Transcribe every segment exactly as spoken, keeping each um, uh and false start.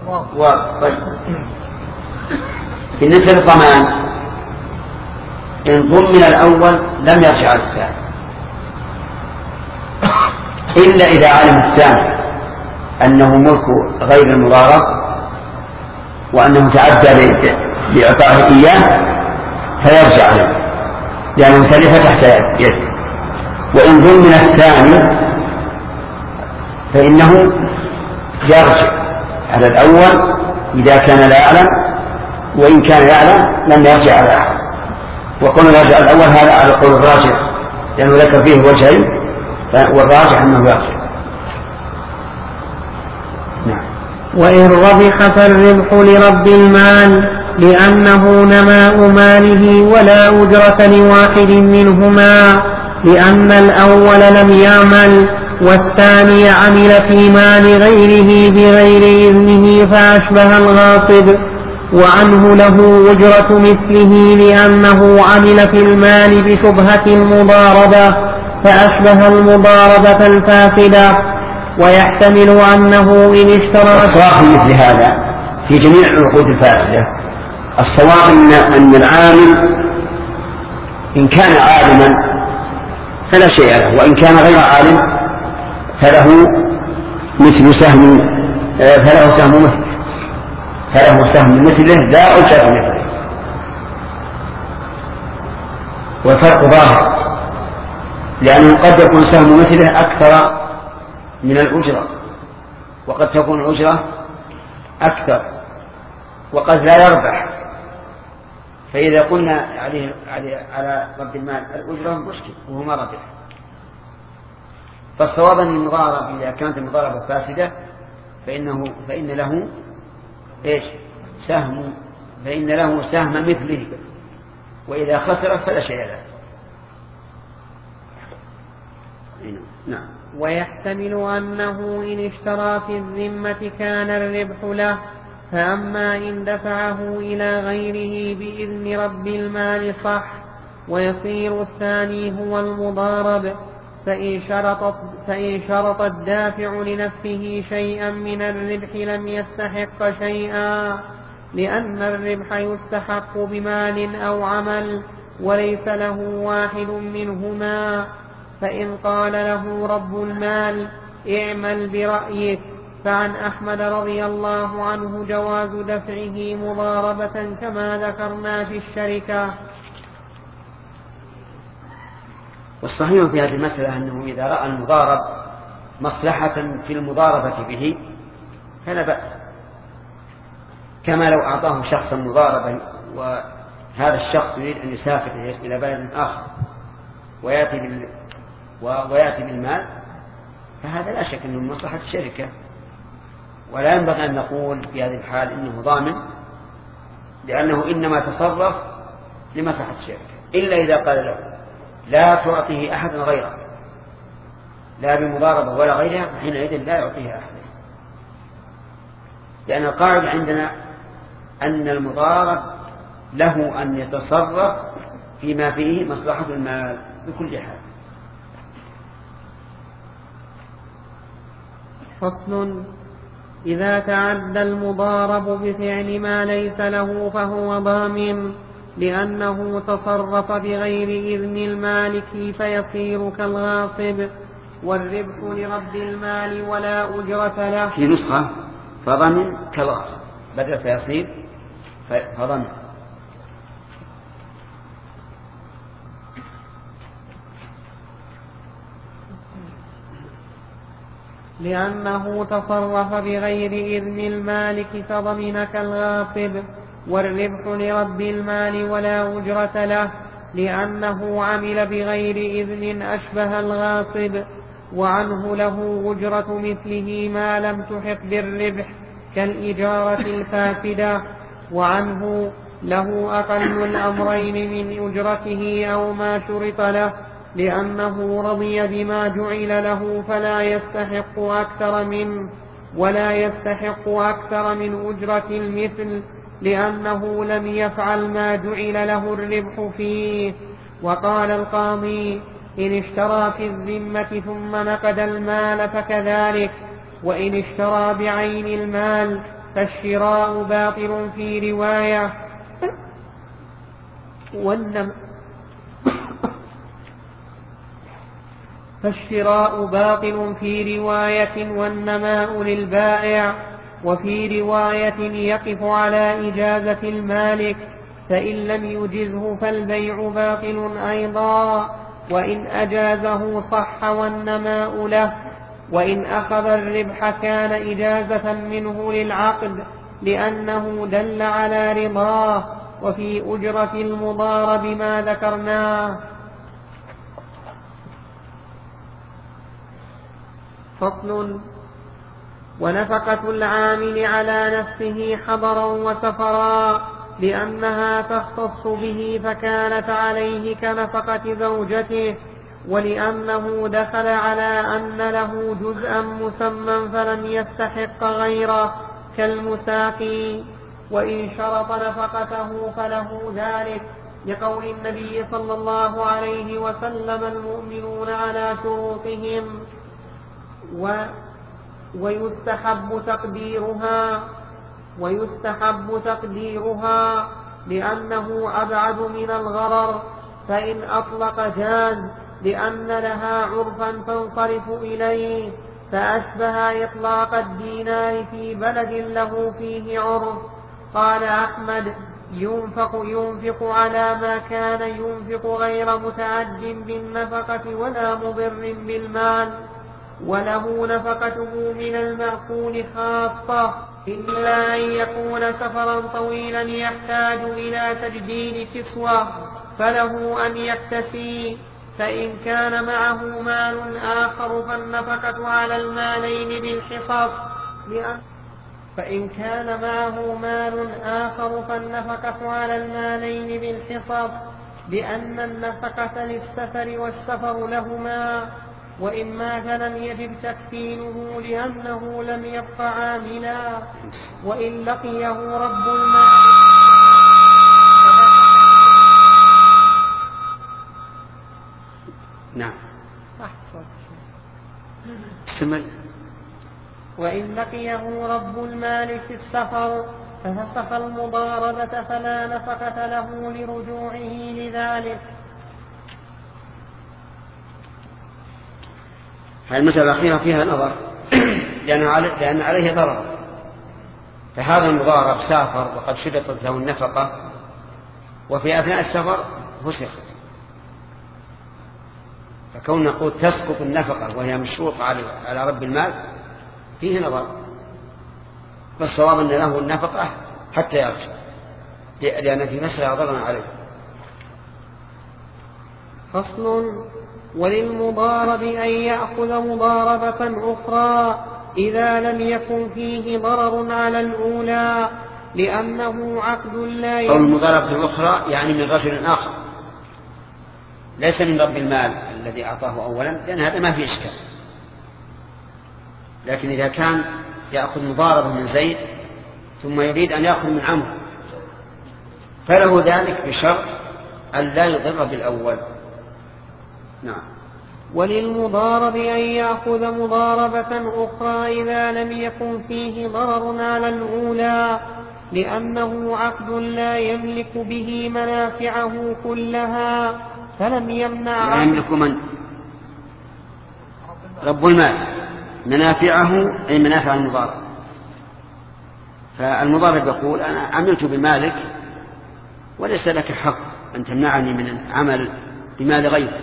طيب بالنسبة للضمان إن ضمن الأول لم يرجع على الثاني إلا إذا علم الثاني أنه ملك غير المضارب وأنه تعدى بإعطائه إياه فيرجع له لأنه تلف تحت يده. وإن ضمن الثاني فإنه يرجع على الأول إذا كان لا يعلم، وإن كان يعلم لم يرجع على الأول. وقول يرجع الأول هذا على قول الراجح لأنه ذكر فيه وجهين والراجح أنه يرجع. نعم. وإن ربح فالربح لرب المال لأنه نماء ماله ولا أجرة لواحد منهما، لأن الأول لم يعمل والثاني عمل في مال غيره بغير إذنه فأشبه الغاصب، وعنه له أجرة مثله لأنه عمل في المال بشبهة المضاربة فأشبه المضاربة الفاسدة. ويحتمل أنه إن اشترى الصواب مثل هذا في جميع العقود الفاسدة. الصواب إن, أن العامل إن كان عالما فلا شيء له، وإن كان غير عالم فله مثل سهم فله سهم مثله فله سهم مثله لا أجر مثله. والفرق ظاهر لأنه قد يكون سهم مثله أكثر من الأجرة، وقد تكون الأجرة أكثر، وقد لا يربح. فإذا قلنا عليه على رب المال الأجرة مشكل وهو ما ربح. فالصواب أن المضاربة إذا كانت المضاربة فاسدة فإنه فإن له إيش سهم فإن له سهم مثله، وإذا خسر فلا شيء له. نعم. ويحتمل أنه إن اشترى في الذمة كان الربح له، فأما إن دفعه إلى غيره بإذن رب المال صح، ويصير الثاني هو المضارب. فإن شرط, فإن شرط الدافع لنفسه شيئا من الربح لم يستحق شيئا، لأن الربح يستحق بمال أو عمل وليس له واحد منهما. فإن قال له رب المال اعمل برأيك، فعن أحمد رضي الله عنه جواز دفعه مضاربة كما ذكرنا في الشركة. والصحيح في هذه المسألة أنه إذا رأى المضارب مصلحة في المضاربة به فلا بأس، كما لو أعطاه شخصا مضاربا وهذا الشخص يريد أن يسافر إلى بلد آخر ويأتي بال ويأتي بالمال، فهذا لا شك أنه مصلحة الشركة، ولا ينبغي أن نقول في هذه الحال إنه ضامن، لأنه إنما تصرف لمصلحة الشركة. إلا إذا قال له لا تعطيه أحد غيره، لا بمضاربة ولا غيرها، حينئذ لا يعطيه أحد، لأن القاعدة عندنا أن المضارب له أن يتصرف فيما فيه مصلحة المال بكل حال. فصل: إذا تعدى المضارب بفعل ما ليس له فهو ضامن، لأنه تصرف بغير إذن المالك فيصير كالغاصب، والربح لرب المال ولا أجرة له. في نسخة فضمن كالغاصب بدل فيصير فضمن. لأنه تصرف بغير إذن المالك فضمن كالغاصب، والربح لرب المال ولا أجرة له، لأنه عمل بغير إذن أشبه الغاصب، وعنه له أجرة مثله ما لم تحق بالربح كالإجارة الفاسدة، وعنه له أقل الأمرين من أجرته أو ما شرط له، لأنه رضي بما جعل له فلا يستحق أكثر منه، ولا يستحق أكثر من أجرة المثل، لأنه لم يفعل ما جعل له الربح فيه. وقال القاضي: إن اشترى في الذمة ثم نقد المال فكذلك، وإن اشترى بعين المال فالشراء باطل في رواية والنم فالشراء باطل في رواية والنماء للبائع، وفي رواية يقف على إجازة المالك، فإن لم يجزه فالبيع باطل أيضا، وإن أجازه صح والنماء له، وإن أخذ الربح كان إجازة منه للعقد لأنه دل على رضاه، وفي أجرة المضارب ما ذكرناه. فصل. ونفقة العامل على نفسه حضرا وسفرا لأنها تختص به فكانت عليه كنفقة زوجته، ولأنه دخل على أن له جزءا مسمى فلم يستحق غيره كالمساقي، وإن شرط نفقته فله ذلك، لقول النبي صلى الله عليه وسلم المؤمنون على شروطهم، و ويستحب تقديرها ويستحب تقديرها لأنه أبعد من الغرر، فإن أطلق جاز لأن لها عرفا تنصرف إليه، فأشبه إطلاق الدينار في بلد له فيه عرف. قال أحمد: ينفق, ينفق على ما كان ينفق غير متعد بالنفقة ولا مضر بالمال، وله نفقته من المأكول خاصة، إلا أن يكون سفرا طويلا يحتاج إلى تجديد كسوة فله أن يكتفي، فإن كان معه مال آخر فالنفقة على المالين بالحصص، لأن فإن كان معه مال آخر فالنفقة على المالين بالحصص، لأن النفقة للسفر والسفر لهما، وإن مات لم يجب تكفينه لأنه لم يبق عاملا، وإن لقيه رب المال نعم استمر. وإن لقيه رب المال في السفر ففسخ المضاربة فلا نفقة له لرجوعه لذلك. المسألة الأخيرة فيها نظر لأن عليه ضرر، فهذا المضارب سافر وقد شرطت له النفقة وفي أثناء السفر فسخت، فكون نقول تسقط النفقة وهي مشروطة على رب المال فيه نظر، فالصواب أن له النفقة حتى يرجع، لأن في مسألة ضرر عليه. فصل. وللمضارب أن يأخذ مضاربة أخرى إذا لم يكن فيه ضرر على الأولى، لأنه عقد لا يملك. أو المضاربة الأخرى يعني من رجل آخر ليس من رب المال الذي أعطاه أولا، لأن هذا ما فيه إشكال. لكن إذا كان يأخذ مضاربة من زيد ثم يريد أن يأخذ من عمرو فله ذلك بشرط أن لا يضر بالأول. نعم. وللمضارب أن يأخذ مضاربة أخرى إذا لم يكن فيه ضرر على الأولى، لأنه عقد لا يملك به منافعه كلها، فلم يمنع لا يملك من رب المال منافعه أي منافع المضارب. فالمضارب يقول أنا عملت بمالك وليس لك حق أن تمنعني من العمل بمال غيرك.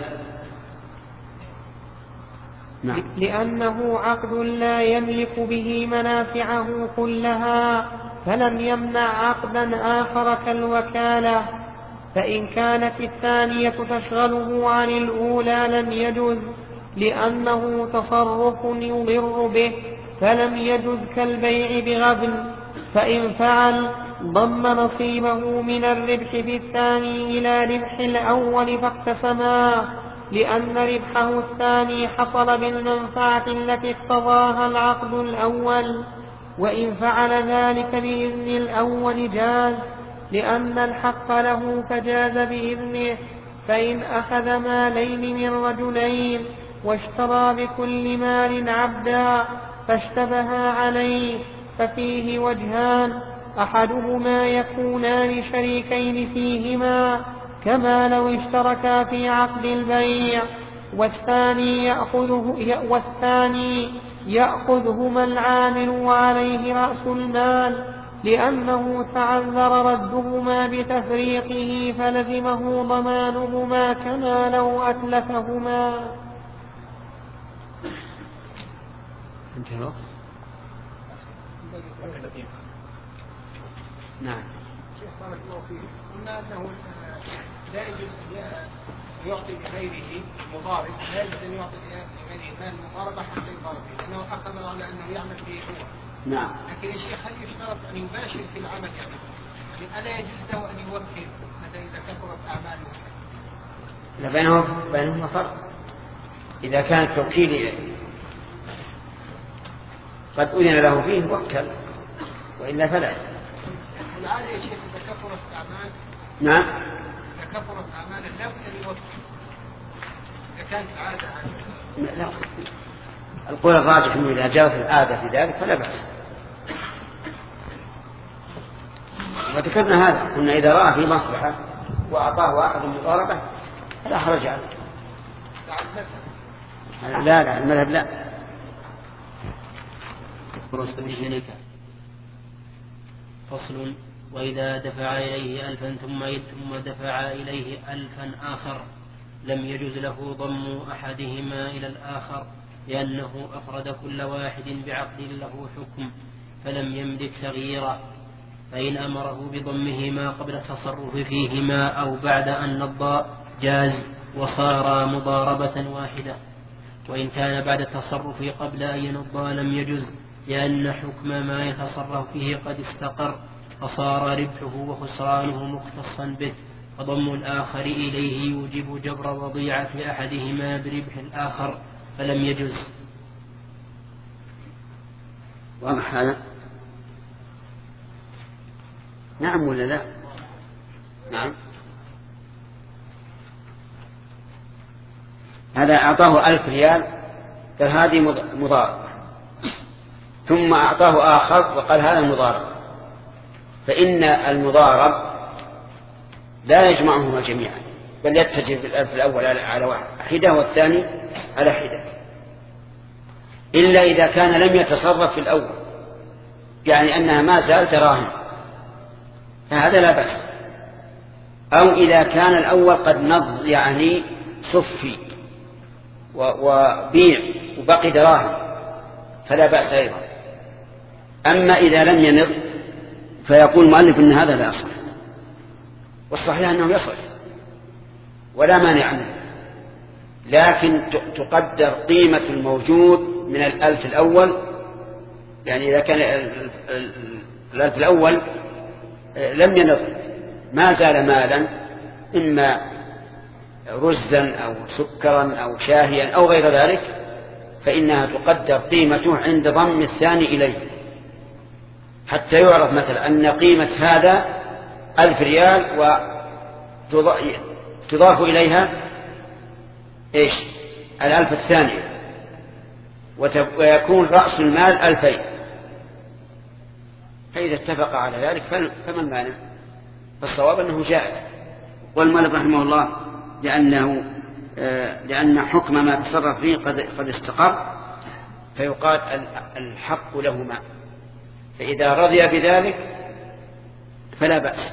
نعم. لأنه عقد لا يملك به منافعه كلها، فلم يمنع عقدا آخر كالوكالة، فإن كانت الثانية تشغله عن الأولى لم يجز، لأنه تصرف يضر به، فلم يجز كالبيع بغبن، فإن فعل ضم نصيبه من الربح في الثاني إلى ربح الأول فاقتسما، لأن ربحه الثاني حصل بالمنفعة التي اقتضاها العقد الأول، وإن فعل ذلك بإذن الأول جاز، لأن الحق له فجاز بإذنه. فإن أخذ مالين من رجلين واشترى بكل مال عبدا فاشتبها عليه ففيه وجهان: أحدهما يكونان شريكين فيهما كما لو اشتركا في عقد البيع، والثاني يأخذه والثاني يأخذهما العامل وعليه رأس المال، لأنه تعذر ردهما بتفريقه فلزمه ضمانهما كما لو أتلفهما. نعم. شيخ بارك الله فيك، قلنا أنه لا يجوز أن يعطي لغيره مضارب، لا يجوز أن يعطي لغيره مال مضاربة حتى يضارب فيه، لأنه أخذ على أنه يعمل فيه هو. نعم. لكن يا شيخ هل يشترط أن يباشر في العمل يعني؟ ألا يجوز له أن يوكل مثلا إذا كثرت أعماله؟ لا، بينهم بينهما فرق. إذا كان التوكيل قد أذن له فيه وكل، وإلا فلا. العادة يا شيخ إذا كثرت أعمال. نعم. إذا كثرت أعمال لا بد أن يوكل. إذا كانت العادة عادة. لا. القول الراجح أنه إذا جرت العادة في ذلك فلا بأس. وذكرنا هذا، قلنا إذا رأى في مصلحة وأعطاه واحد المضاربة فلا حرج عليه. لا لا المذهب لا. فصل: وإذا دفع إليه ألفا ثم ثم دفع إليه ألفا آخر لم يجز له ضم أحدهما إلى الآخر، لأنه أفرد كل واحد بعقد له حكم فلم يملك تغييرا، فإن أمره بضمهما قبل التصرف فيهما أو بعد أن نضى جاز وصار مضاربة واحدة، وإن كان بعد التصرف قبل أن ينضى لم يجز، لأن حكم ما يتصرف فيه قد استقر فصار ربحه وخسرانه مختصا به، فضم الآخر إليه يوجب جبر وضيعة أحدهما بربح الآخر فلم يجز. واضح هذا؟ نعم ولا لا؟ نعم. هذا أعطاه ألف ريال قال هذه مضاربة، ثم أعطاه آخر وقال هذا مضاربة، فإن المضارب لا يجمعهما جميعا، بل يتجه بالألف الأول على حدة والثاني على حدة، إلا إذا كان لم يتصرف في الأول، يعني أنها ما زال دراهم، فهذا لا بأس. أو إذا كان الأول قد نض يعني صفي وبيع وبقي دراهم فلا بأس أيضا. أما إذا لم ينض فيقول المؤلف إن هذا لا يصح، والصحيح أنه يصح ولا مانع منه، لكن تقدر قيمة الموجود من الألف الأول، يعني إذا كان الألف الأول لم ينض ما زال مالا، إما رزا أو سكرا أو شاهيا أو غير ذلك، فإنها تقدر قيمته عند ضم الثاني إليه، حتى يعرف مثلا أن قيمة هذا ألف ريال وتضاف إليها إيش الألف الثانية، ويكون رأس المال ألفين، فإذا اتفق على ذلك فما المانع؟ فالصواب أنه جائز. والمؤلف رحمه الله لأنه لأن حكم ما تصرف فيه قد قد استقر، فيقال الحق لهما، فإذا رضي بذلك فلا بأس.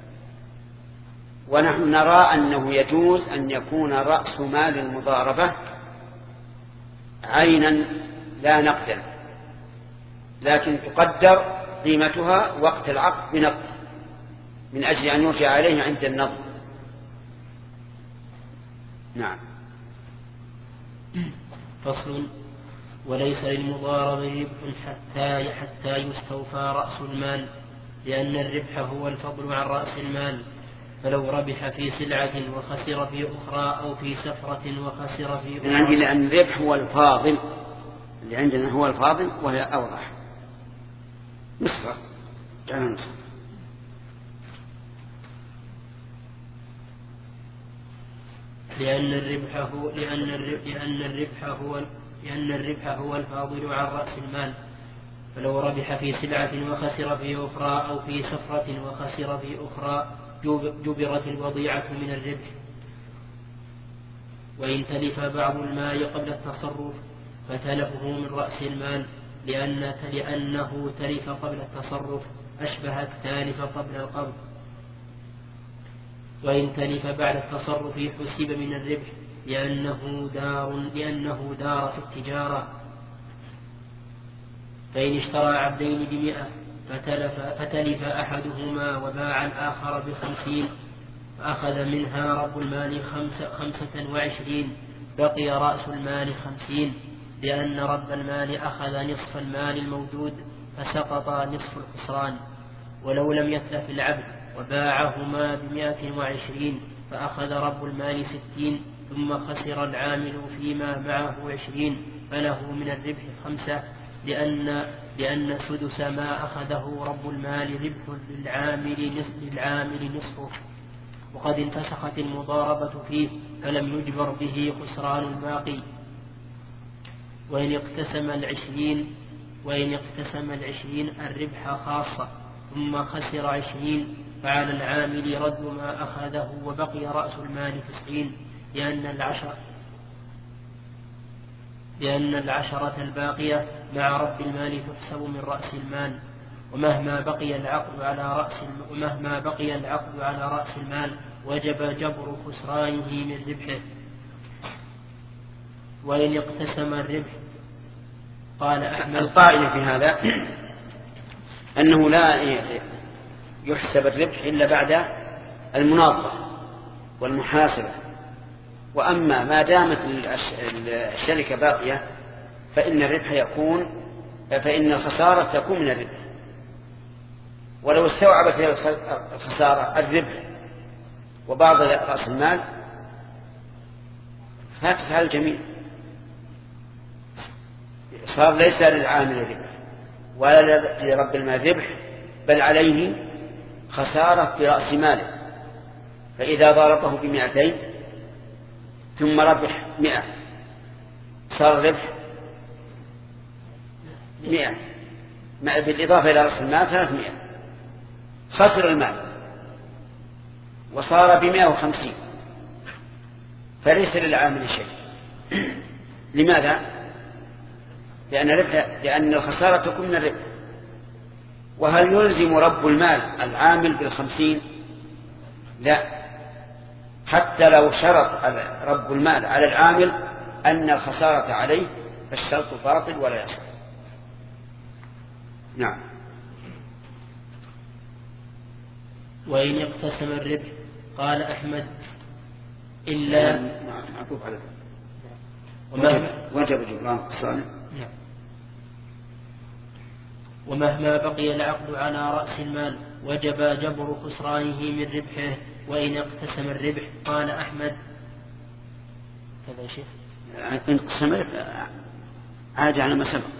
ونحن نرى أنه يجوز أن يكون رأس مال المضاربة عينا لا نقدا، لكن تقدر قيمتها وقت العقد بنقد من أجل أن يرجع عليه عند النظر. نعم. فصل: وليس للمضارب ربح حتى حتى يستوفى رأس المال، لأن الربح هو الفضل عن رأس المال، فلو ربح في سلعة وخسر في أخرى أو في سفرة وخسر في أخرى. عندي لأن الربح هو الفاضل، اللي عندنا هو الفاضل وهي أوضح. مصر جعلنا مصر. لأن الربح هو لأن الربح لأن الربح هو لأن الربح هو الفاضل عن رأس المال، فلو ربح في سلعة وخسر في أخرى أو في سفرة وخسر في أخرى جبرت الوضيعة من الربح. وإن تلف بعض المال قبل التصرف فتلفه من رأس المال لأن لأنه تلف قبل التصرف أشبه التالف قبل القبض. وإن تلف بعد التصرف حسب من الربح لأنه دار, لأنه دار في التجارة. فإن اشترى عبدين بمئة فتلف, فتلف أحدهما وباع الآخر بخمسين فأخذ منها رب المال خمسة, خمسة وعشرين بقي رأس المال خمسين لأن رب المال أخذ نصف المال الموجود فسقط نصف الخسران. ولو لم يتلف العبد وباعهما بمائة وعشرين فأخذ رب المال ستين ثم خسر العامل فيما معه عشرين فله من الربح خمسة لأن, لأن سدس ما أخذه رب المال ربح للعامل نصف, للعامل نصفه. وقد انفسخت المضاربة فيه فلم يجبر به خسران الباقي. وإن اقتسم العشرين وإن اقتسم العشرين الربح خاصة ثم خسر عشرين فعلى العامل رد ما أخذه وبقي رأس المال تسعين لأن العشر لأن العشرة الباقية مع رب المال تحسب من رأس المال. ومهما بقي العقد على رأس ومهما بقي العقد على رأس المال وجب جبر خسرانه من ربحه. وإن اقتسم الربح قال أحمد القائل في هذا أنه لا يحسب الربح إلا بعد المناظرة والمحاسبة. وأما ما دامت الشركة باقية فإن الربح يكون فإن الخسارة تكون من الربح. ولو استوعبت الخسارة الربح وبعض رأس المال فاتت على الجميع، صار ليس للعامل ربح ولا لرب المال ربح بل عليه خسارة في رأس ماله. فإذا ضربه بمئتين ثم ربح مئة صار الربح مئة بالإضافة إلى رأس المال ثلاثمائة، خسر المال وصار بمئة وخمسين فليس للعامل شيء. لماذا؟ لأن, لأن الخسارة تكون من الربح. وهل يلزم رب المال العامل بالخمسين؟ لا، حتى لو شرط رب المال على العامل أن الخسارة عليه فالشرط باطل ولا يصح. نعم. وإن اقتسم الربح قال أحمد إلا معطوف على ومهما وجب جبران الخسارة. ومهما بقي العقد على رأس المال وجب جبر خسرانه من ربحه. وإن اقتسم الربح قال أحمد كذا يا شيخ إن اقتسم الربح عاد على ما سبق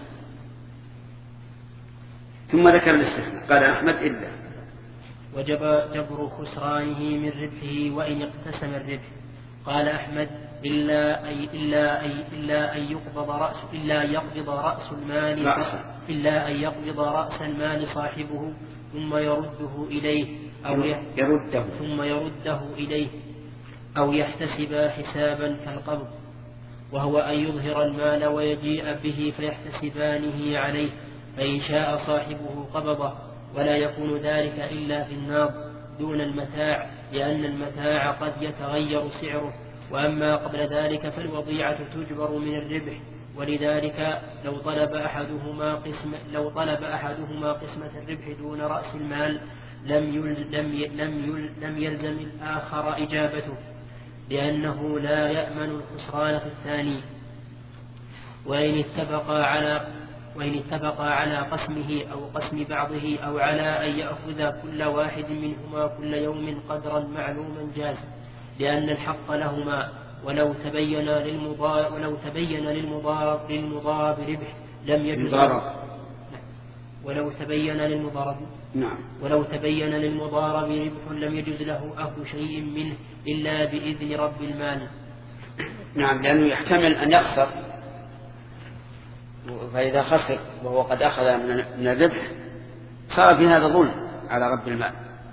ثم ذكر الاستثناء قال أحمد إلا وجب جبر خسرانه من ربحه. وإن اقتسم الربح قال أحمد إلا أي إلا أي إلا أن يقبض رأس إلا يقبض رأس المال رأسا. إلا أن يقبض رأس المال صاحبه ثم يرده إليه أو يرده ثم يرده إليه أو يحتسب حسابا كالقبض، وهو أن يظهر المال ويجيء به فيحتسبانه عليه، فإن شاء صاحبه قبضه، ولا يكون ذلك إلا في الناظ دون المتاع، لأن المتاع قد يتغير سعره. وأما قبل ذلك فالوضيعة تجبر من الربح. ولذلك لو طلب أحدهما قسم لو طلب أحدهما قسمة الربح دون رأس المال لم يلزم, لم لم لم يلزم الآخر إجابته، لأنه لا يأمن الخسران في الثاني. وإن اتفقا على وإن اتفقا على قسمه أو قسم بعضه أو على أن يأخذ كل واحد منهما كل يوم قدرا معلوما جاز، لأن الحق لهما. ولو تبين للمضارب ولو تبين للمضارب للمضارب ربح لم يجوز ولو تبين للمضارب نعم ولو تبين للمضارب ربح لم يجوز له أخذ شيء منه إلا بإذن رب المال. نعم، لأنه يحتمل أن يخسر فإذا خسر وهو قد أخذ من الربح صار في هذا ظلم على رب المال.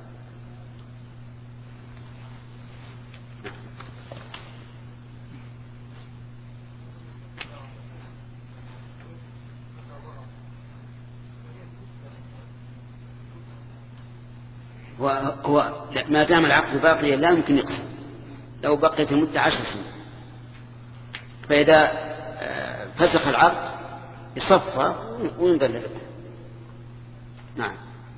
هو ما دام العقد باقيا لا يمكن يقسم، لو بقيت المدة عشر سنين، فإذا فسخ العقد يصفى وينظر للربح. نعم،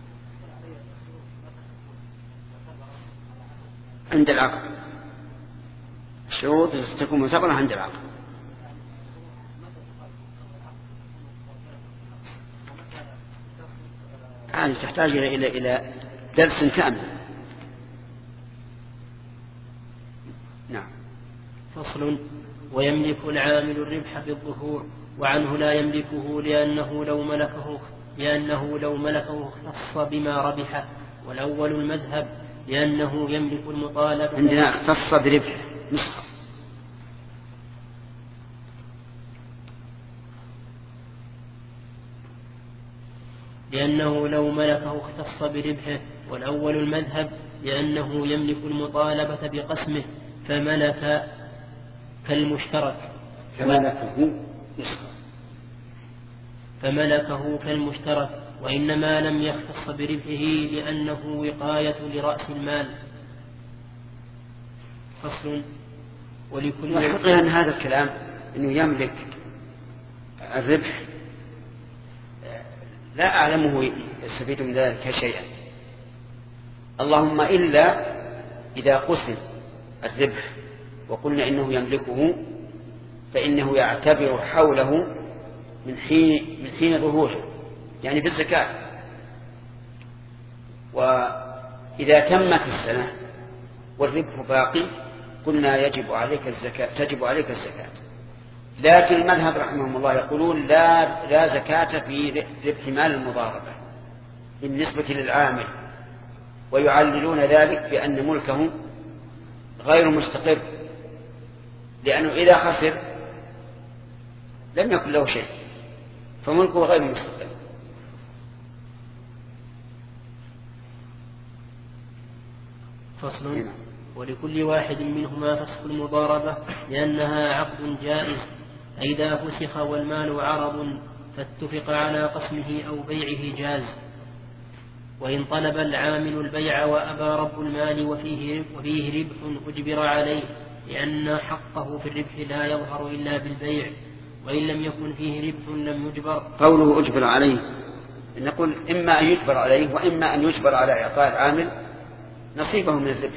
عند العقد الشروط تكون معتبرة عند العقد. هذه تحتاج إلى إلى إلى درس كامل. نعم. فصل: ويملك العامل الربح بالظهور، وعنه لا يملكه لأنه لو ملكه لأنه لو ملكه اختص بما ربح. والأول المذهب لأنه يملك المطالبة. عندنا اختص بربح نسخة. لأنه لو ملكه اختص بربحه. والأول المذهب لأنه يملك المطالبة بقسمه فملك كالمشترك فملكه فملكه كالمشترك وإنما لم يختص بربحه لأنه وقاية لرأس المال. فصل: ولكل الحقيقة أن هذا الكلام أنه يملك الربح لا أعلمه يستفيد من ذلك شيئا، اللهم إلا إذا قسم الربح وقلنا إنه يملكه فإنه يعتبر حوله من حين من حين ظهوره، يعني بالزكاة. وإذا تمت السنة والربح باقي قلنا يجب عليك الزكاة تجب عليك الزكاة. لكن المذهب رحمهم الله يقولون لا لا زكاة في ربح مال المضاربة بالنسبة للعامل، ويعللون ذلك بأن ملكه غير مستقر، لأنه إذا خسر لم يكن له شيء فملكه غير مستقر. فصل: ولكل واحد منهما فسخ المضاربة لأنها عقد جائز، فإذا فسخ والمال عرض فاتفق على قسمه أو بيعه جاز. وإن طلب العامل البيع وأبى رب المال وفيه, وفيه ربح أجبر عليه، لأن حقه في الربح لا يظهر إلا بالبيع، وإن لم يكن فيه ربح لم يجبر. قوله أجبر عليه نقول إما أن يجبر عليه وإما أن يجبر على إعطاء العامل نصيبه من الربح.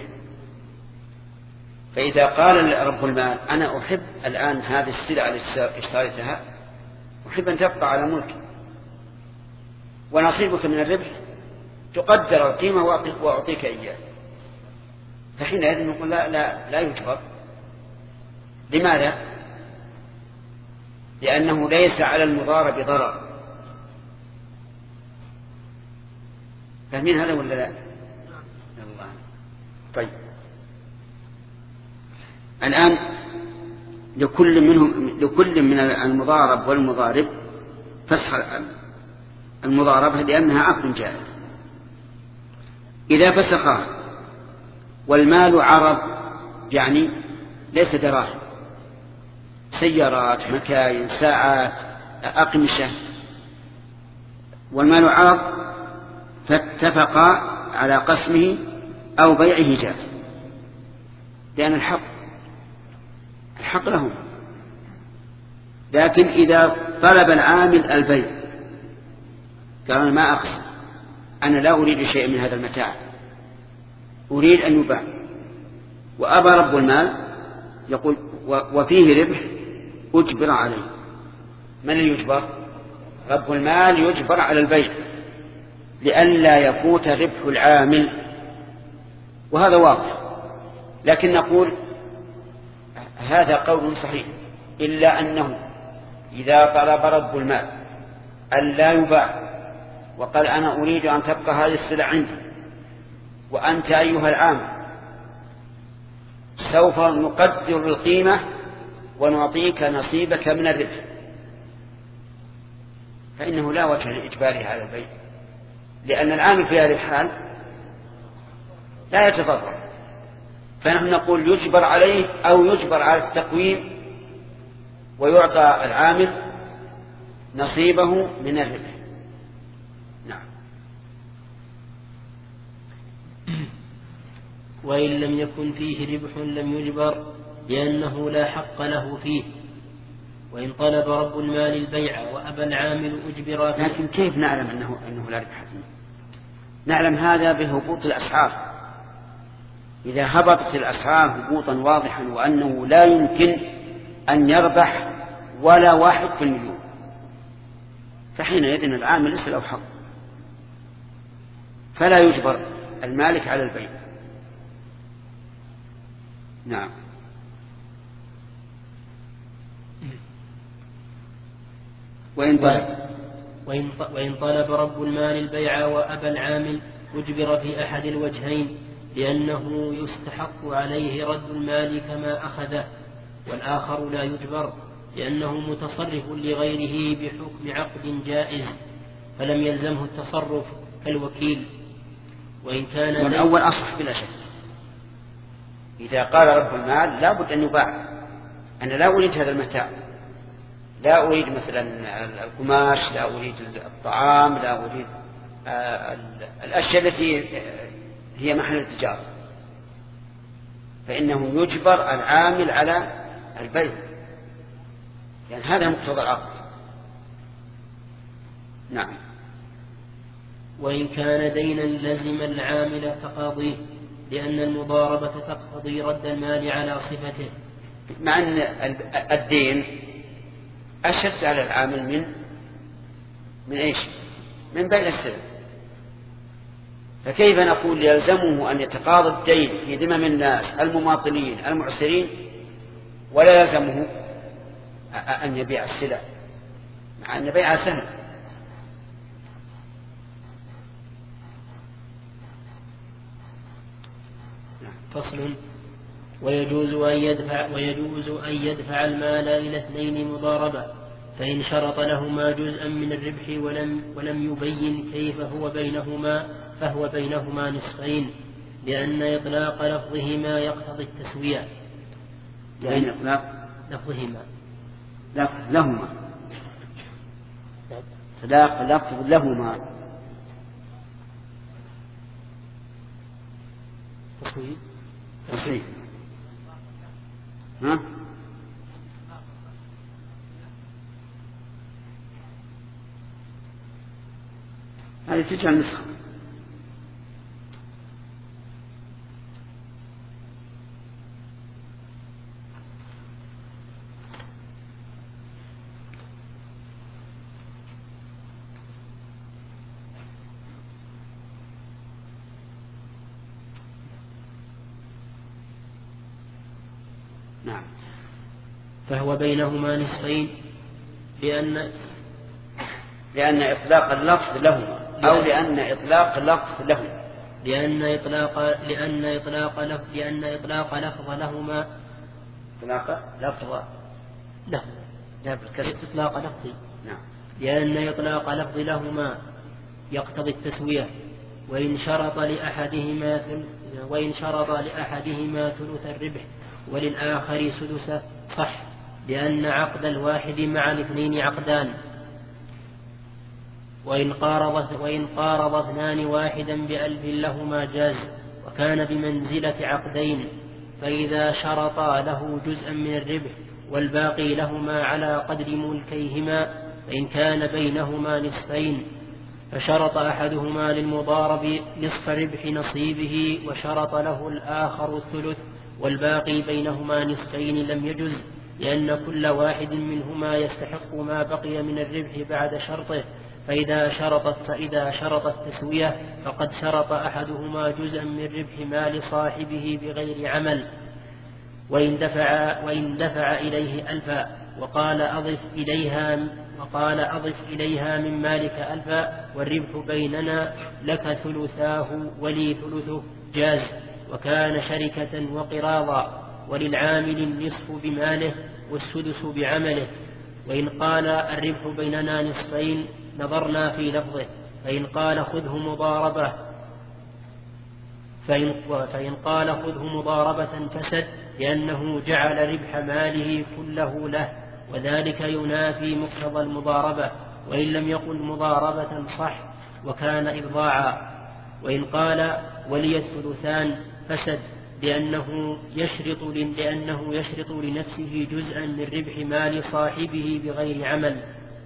فإذا قال رب المال أنا أحب الآن هذه السلعة التي اشتريتها أحب أن تبقى على ملكي، ونصيبك من الربح تقدر القيمة وأعطيك إياه، فحينئذ نقول لا, لا, لا يجبر. لماذا؟ لأنه ليس على المضارب ضرر. فاهمين هذا ولا لا؟ الله. طيب، الآن لكل منهم لكل من المضارب والمضارب فسخ المضاربة لأنها عقد جائز. إذا فسخها والمال عرض يعني ليس دراهم، سيارات، مكاين، ساعات، أقمشة، والمال عرض فاتفقا على قسمه أو بيعه جاز، لأن الحق الحق لهم. لكن إذا طلب العامل البيع قال أنا ما أقسم، أنا لا أريد شيء من هذا المتاع، أريد أن يباع، وأبى رب المال يقول وفيه ربح أجبر عليه. من اللي يجبر؟ رب المال يجبر على البيع لئلا يفوت ربح العامل، وهذا واضح. لكن نقول هذا قول صحيح، إلا أنه إذا طلب رب المال أن لا يباع وقال أنا أريد أن تبقى هذه السلع عندي، وأنت أيها العامل سوف نقدر القيمة ونعطيك نصيبك من الربح، فإنه لا وجه لإجباره على البيع، لأن العامل في هذه الحال لا يتضرر. فنحن نقول يجبر عليه أو يجبر على التقويم ويعطى العامل نصيبه من الربح. نعم. وإن لم يكن فيه ربح لم يجبر لأنه لا حق له فيه. وإن طلب رب المال البيع وأبى العامل أجبر فيه. لكن كيف نعلم أنه, أنه لا ربح فيه؟ نعلم هذا بهبوط الأسعار. إذا هبطت الأسعار هبوطا واضحا وأنه لا يمكن أن يربح ولا واحد في المليون، فحينئذ العامل ليس له حق، فلا يجبر المالك على البيع. نعم. وإن طلب وإن طلب رب المال البيع وأبى العامل أجبر في أحد الوجهين، لأنه يستحق عليه رد المال كما أخذه، والآخر لا يجبر لأنه متصرف لغيره بحكم عقد جائز فلم يلزمه التصرف كالوكيل. وإن كان والأول أصح بلا شك. إذا قال رب المال لا بد أن يباع، أنا لا أريد هذا المتاع، لا أريد مثلا القماش، لا أريد الطعام، لا أريد الأشياء التي هي محل التجارة، فإنه يجبر العامل على البيع، يعني هذا مقتضى العقد. نعم. وإن كان دينا لزم العامل تقاضيه، لأن المضاربة تقتضي رد المال على صفته، مع أن الدين أشد على العامل من من إيش؟ من بيع السلم. فكيف نقول يلزمه أن يتقاضى الدين في ذمم الناس المماطلين المعسرين ولا يلزمه أن يبيع السلع، مع أن بيعها سهل؟ فصل. ويجوز أن يدفع ويجوز أن يدفع المال إلى اثنين مضاربة، فإن شرط لهما جزءا من الربح ولم ولم يبين كيف هو بينهما فهو بينهما نصفين، لأن إطلاق لفظهما يقتضي التسوية. يعني إطلاق لفظهما لفظ لهما إطلاق لفظ لهما تصوير تصوير ها؟ هذه تجعل نسخة. نعم. فهو بينهما نصفين، لأن لأن إطلاق اللفظ لهما أو لأن إطلاق لفظ لهما لأن إطلاق لأن إطلاق لفظ لأن إطلاق لفظ لهما إطلاق لفظ له لا بالكسر إطلاق لفظي. نعم. لأن إطلاق لفظ لهما يقتضي التسوية. وإن شرط لأحدهما ثلث وإن شرط لأحدهما ثلث الربح وللآخر سدسه صح، لأن عقد الواحد مع الاثنين عقدان. وإن قارض وإن قارض اثنان واحدا بألف لهما جاز، وكان بمنزلة عقدين. فإذا شرطا له جزءا من الربح والباقي لهما على قدر ملكيهما، فإن كان بينهما نصفين، فشرط أحدهما للمضارب نصف ربح نصيبه وشرط له الآخر الثلث والباقي بينهما نصفين، لم يجز، لأن كل واحد منهما يستحق ما بقي من الربح بعد شرطه. فإذا شرطت فإذا شرط التسوية فقد شرط أحدهما جزءا من ربح مال صاحبه بغير عمل. وإن دفع وإن دفع إليه ألفا وقال أضف إليها وقال أضف إليها من مالك ألفا والربح بيننا لك ثلثاه ولي ثلثه جاز، وكان شركة وقراضا، وللعامل النصف بماله والسدس بعمله. وإن قال الربح بيننا نصفين نظرنا في لفظه، فإن قال خذه مضاربة فإن, فإن قال خذه مضاربة فسد، لأنه جعل ربح ماله كله له، وذلك ينافي مقتضى المضاربة. وإن لم يقل مضاربة صح وكان إرضاعا. وإن قال ولي الثلثان فسد، لأنه يشرط, لأنه يشرط لنفسه جزءا من ربح مال صاحبه بغير عمل.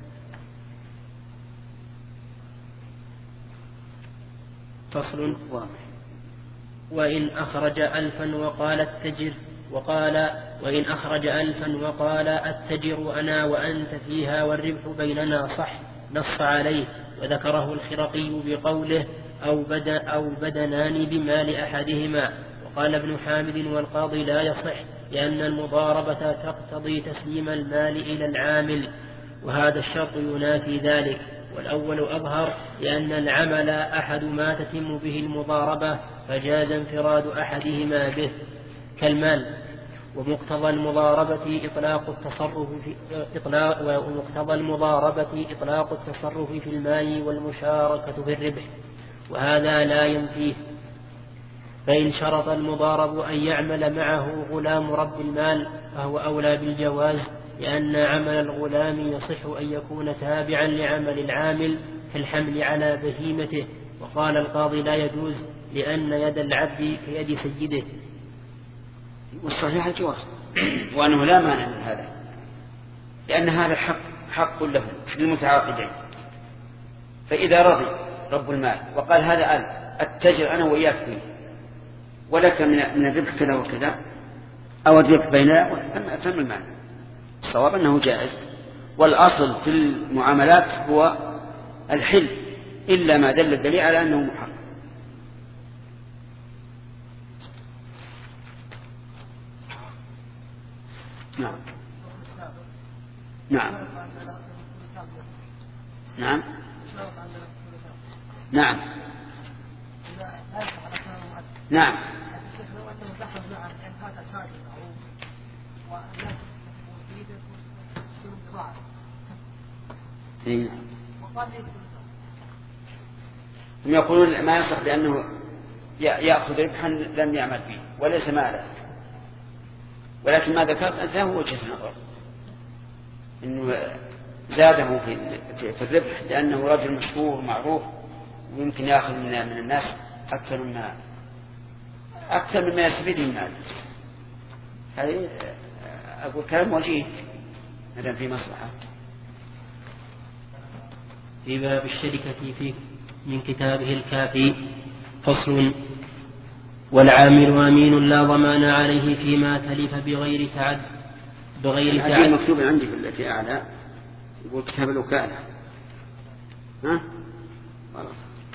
فصل. وإن أخرج ألفا وقال التجر وقال وإن أخرج ألفا وقال التجر أنا وأنت فيها والربح بيننا صح، نص عليه، وذكره الخرقي بقوله أو, بدن أو بدنان بمال أحدهما. وقال ابن حامد والقاضي لا يصح، لأن المضاربة تقتضي تسليم المال إلى العامل، وهذا الشرط ينافي ذلك. والأول أظهر، لأن العمل أحد ما تتم به المضاربة، فجاز انفراد أحدهما به كالمال. ومقتضى المضاربة إطلاق التصرف في إطلاق ومقتضى المضاربة إطلاق التصرف في المال والمشاركة في الربح، وهذا لا ينفيه. فإن شرط المضارب أن يعمل معه غلام رب المال فهو أولى بالجواز، لأن عمل الغلام يصح أن يكون تابعا لعمل العامل كالحمل على بهيمته. وقال القاضي لا يجوز، لأن يد العبد كيد سيده. والصحيح الجواز، وأنه لا مانع من هذا، لأن هذا الحق حق له للمتعاقدين. فإذا رضي رب المال وقال هذا ألف التجر أنا وإياك فيه، ولك من الربح كذا وكذا، أو الربح بيننا، فما المعنى؟ الصواب أنه جائز، والأصل في المعاملات هو الحل، إلا ما دل الدليل على أنه محرم. نعم نعم نعم نعم نعم هم يقولون ما يصح لأنه يأخذ ربحا لم يعمل به وليس مالا، ولكن ما ذكرت أنت هو وجه النظر، إنه زاده في الربح لأنه رجل مشهور معروف ويمكن يأخذ من الناس أكثر مما أكثر مما يستفيد من المال. هذه أقول كلام وجيه مدام في مصلحة. في باب الشركة في من كتابه الكافي. فصل. والعامل أمين لا ضمان عليه فيما تلف بغير تعد بغير تعد. هذه مكتوب عندي في التي أعلى، يقول كتاب الوكالة. ها؟ خلاص.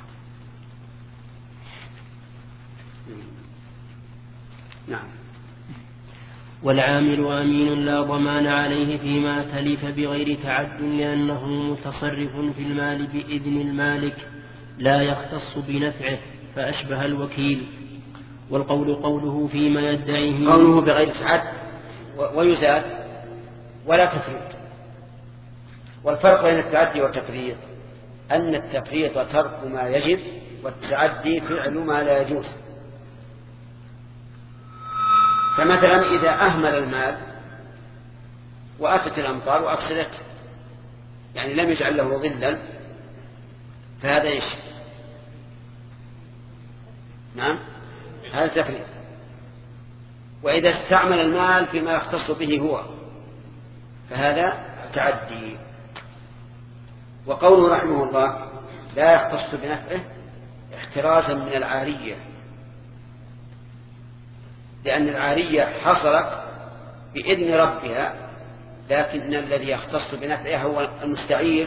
نعم. والعامل أمين لا ضمان عليه فيما تلف بغير تعد، لأنه متصرف في المال بإذن المالك لا يختص بنفعه، فأشبه الوكيل. والقول قوله فيما يدعيه قوله بغير تعد ويزال ولا تفريط. والفرق بين التعدي والتفريط أن التفريط ترك ما يجب، والتعدي فعل ما لا يجوز. فمثلا إذا أهمل المال وأتت الأمطار وأفسدته، يعني لم يجعل له ظلا، فهذا إيش؟ نعم، هذا تفريط. وإذا استعمل المال فيما يختص به هو فهذا تعدي. وقوله رحمه الله لا يختص بنفعه احترازا من العارية، لأن العارية حصلت بإذن ربها، لكن الذي يختص بنفعها هو المستعير.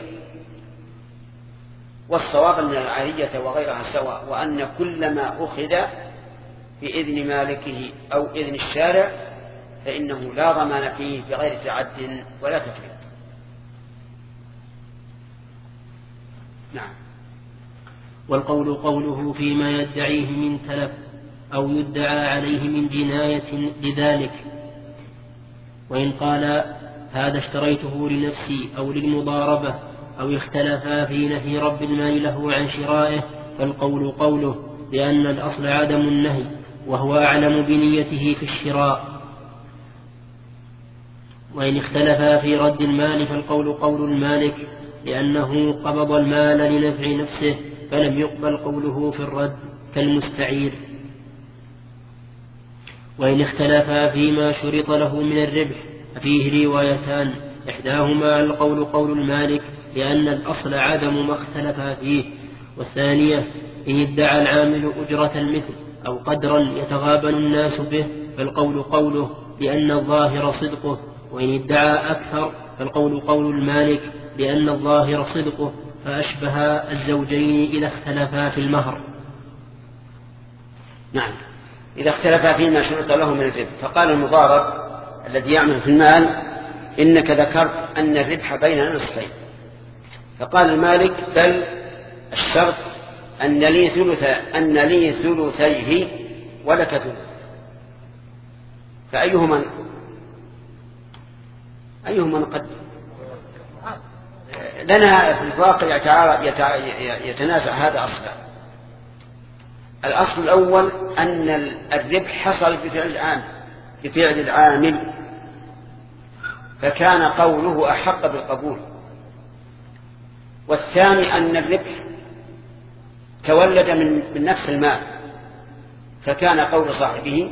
والصواب أن العارية وغيرها سواء، وأن كل ما أخذ بإذن مالكه أو إذن الشارع فإنه لا ضمان فيه بغير تعد ولا تفريط. نعم. والقول قوله فيما يدعيه من تلف أو يدعى عليه من جناية لذلك. وإن قال هذا اشتريته لنفسي أو للمضاربة أو اختلفا في نفي رب المال له عن شرائه فالقول قوله، لأن الأصل عدم النهي وهو أعلم بنيته في الشراء. وإن اختلفا في رد المال فالقول قول المالك، لأنه قبض المال لنفع نفسه فلم يقبل قوله في الرد كالمستعير. وإن اختلفا فيما شرط له من الربح ففيه روايتان، إحداهما القول قول المالك لأن الأصل عدم ما اختلفا فيه، والثانية إن ادعى العامل أجرة المثل أو قدرا يتغابن الناس به فالقول قوله لأن الظاهر صدقه، وإن ادعى أكثر فالقول قول المالك لأن الظاهر صدقه، فأشبه الزوجين إذا اختلفا في المهر. نعم، إذا اختلفا فيما شرط له من الربح. فقال المضارب الذي يعمل في المال إنك ذكرت أن الربح بيننا نصفين، فقال المالك بل الشرط أن لي ثلث أن لي ثلثيه ولك ثلث، فأيهما أيهما نقدم؟ لنا في الواقع يتنازع هذا أصلا. الأصل الأول أن الربح حصل بفعل العامل بفعل العامل فكان قوله أحق بالقبول، والثاني أن الربح تولد من, من نفس المال فكان قول صاحبه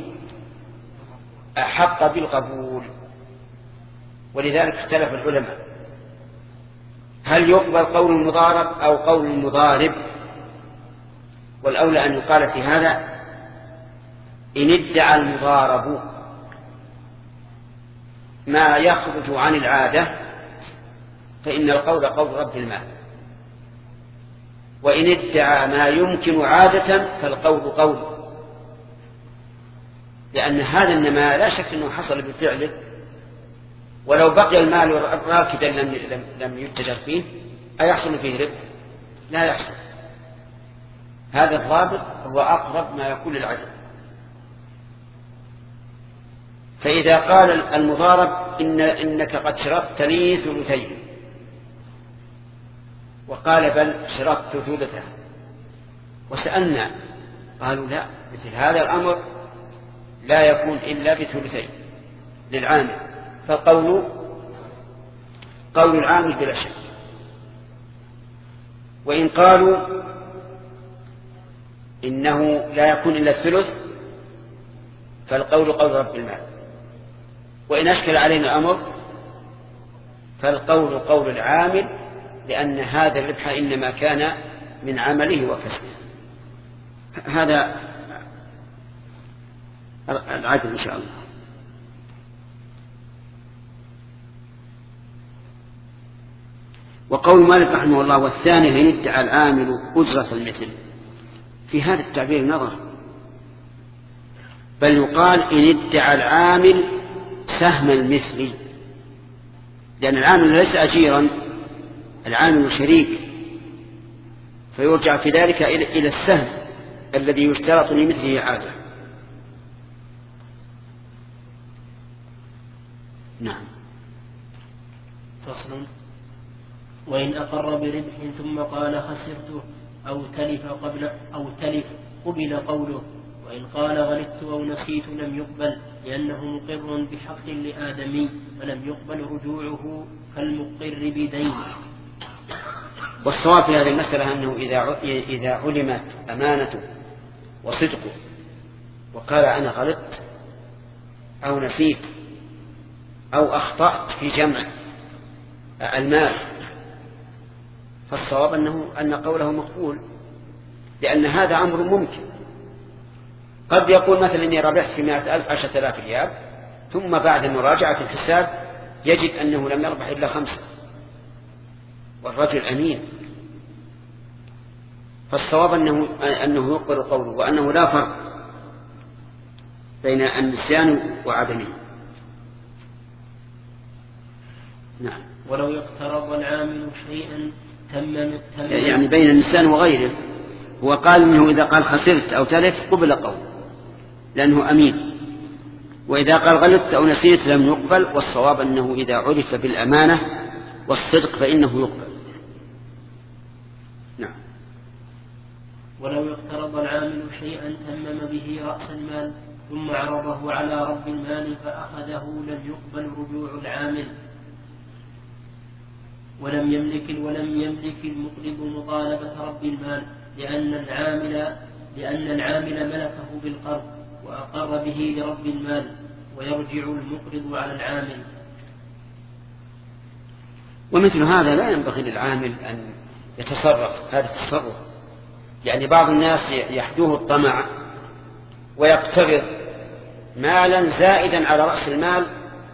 أحق بالقبول. ولذلك اختلف العلماء هل يقبل قول المضارب أو قول المضارب، والأولى أن يقال في هذا إن ادعى المضارب ما يخرج عن العادة فإن القول قول رب المال، وإن ادعى ما يمكن عادة فالقول قول، لأن هذا النماء لا شك أنه حصل بفعله، ولو بقي المال راكدا لم, لم يتجر فيه أيحصل فيه ربح؟ لا يحصل. هذا الضابط هو أقرب ما يكون للعجب. فإذا قال المضارب إن إنك قد شرطت لي ثلثين وقال بل شرطت ثلثها وسألنا قالوا لا، مثل هذا الأمر لا يكون إلا بثلثين للعامل، فالقول قول العامل بلا شك. وإن قالوا إنه لا يكون إلا الثلث فالقول قول رب المال. وإن أشكل علينا الأمر فالقول قول العامل، لأن هذا الربح إنما كان من عمله وكسبه. هذا العدل إن شاء الله. وقول مالك رحمه الله والثاني إن ادعى العامل أجرة المثل، في هذا التعبير نظر، بل يقال إن ادعى العامل سهم المثل، لأن العامل ليس أجيرا، العامل شريك، فيرجع في ذلك إلى السهم الذي يشترط لمثله عادة. نعم. فصل. وإن أقر بربح ثم قال خسرته أو تلف قبل أو تلف قبل قوله، وإن قال غلطت أو نسيت لم يقبل، لأنه مقر بحق لآدمي فلم يقبل رجوعه كالمقر بدين. والصواب في هذه المسألة أنه إذا إذا علمت أمانته وصدقه وقال أنا غلطت أو نسيت أو أخطأت في جمع المال، فالصواب أنه أن قوله مقبول، لأن هذا أمر ممكن. قد يقول مثلا إني ربحت في مائة ألف عشرة آلاف ريال، ثم بعد مراجعة الحساب يجد أنه لم يربح إلا خمسة، والرجل أمين. فالصواب أنه, أنه يقبل قوله، وأنه لا فرق بين النسيان وعدمه. نعم. ولو يقترض العامل شيئا تم يعني بين النسيان وغيره. هو قال إنه إذا قال خسرت أو تلف قبل قول لأنه أمين، وإذا قال غلطت أو نسيت لم يقبل. والصواب أنه إذا عرف بالأمانة والصدق فإنه يقبل. نعم. ولو اقترض العامل شيئا تمم به رأس المال ثم عرضه على رب المال فأخذه لم يقبل رجوع العامل، ولم يملك ولم يملك المقرض مطالبة رب المال لأن العامل لأن العامل ملكه بالقرض وأقر به لرب المال، ويرجع المقرض على العامل. ومثل هذا لا ينبغي للعامل أن يتصرف هذا التصرف. يعني بعض الناس يحدوه الطمع ويقترض مالا زائدا على رأس المال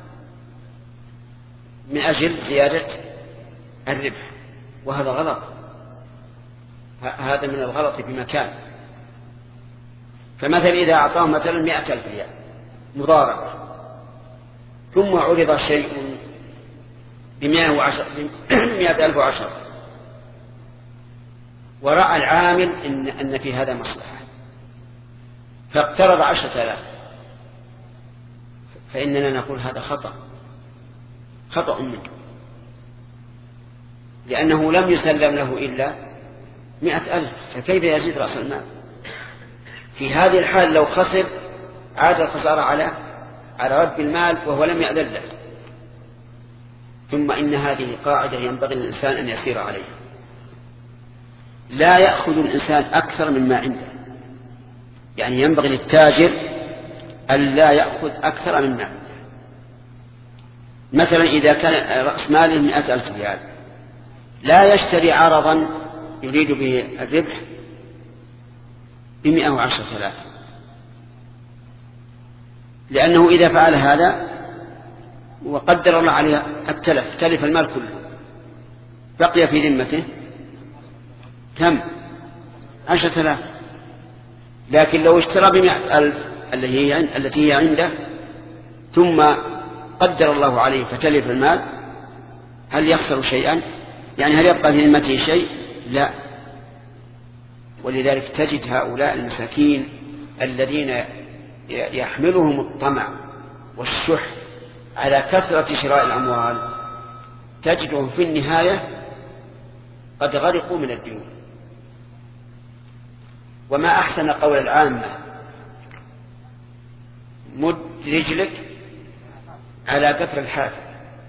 من أجل زيادة الربح، وهذا غلط. هذا من الغلط بمكان. فمثلا إذا أعطاه مثلا مئة ألف ريال مضاربة ثم عرض شيء بمئة ألف وعشرة ورأى العامل إن, أن في هذا مصلحة فاقترض عشرة آلاف، فإننا نقول هذا خطأ خطأ منه، لأنه لم يسلم له إلا مئة ألف، فكيف يزيد رأس المال؟ في هذه الحال لو خسر عاد الخسارة على على رب المال وهو لم يأذن له. ثم إن هذه قاعدة ينبغي للإنسان أن يسير عليها. لا يأخذ الإنسان أكثر مما عنده، يعني ينبغي للتاجر أن لا يأخذ أكثر مما عنده. مثلا إذا كان رأس ماله مئة ألف ريال لا يشتري عرضا يريد به الربح بمئة وعشرة آلاف، لأنه إذا فعل هذا وقدر الله عليه التلف تلف المال كله بقي في ذمته كم؟ عشرة آلاف. لكن لو اشترى بمئة ألف التي هي عنده ثم قدر الله عليه فتلف المال، هل يخسر شيئا؟ يعني هل يبقى في ذمته شيء؟ لا. ولذلك تجد هؤلاء المساكين الذين يحملهم الطمع والشح على كثرة شراء الأموال تجدهم في النهاية قد غرقوا من الديون. وما أحسن قول العامة مد رجلك على قطر الحافر.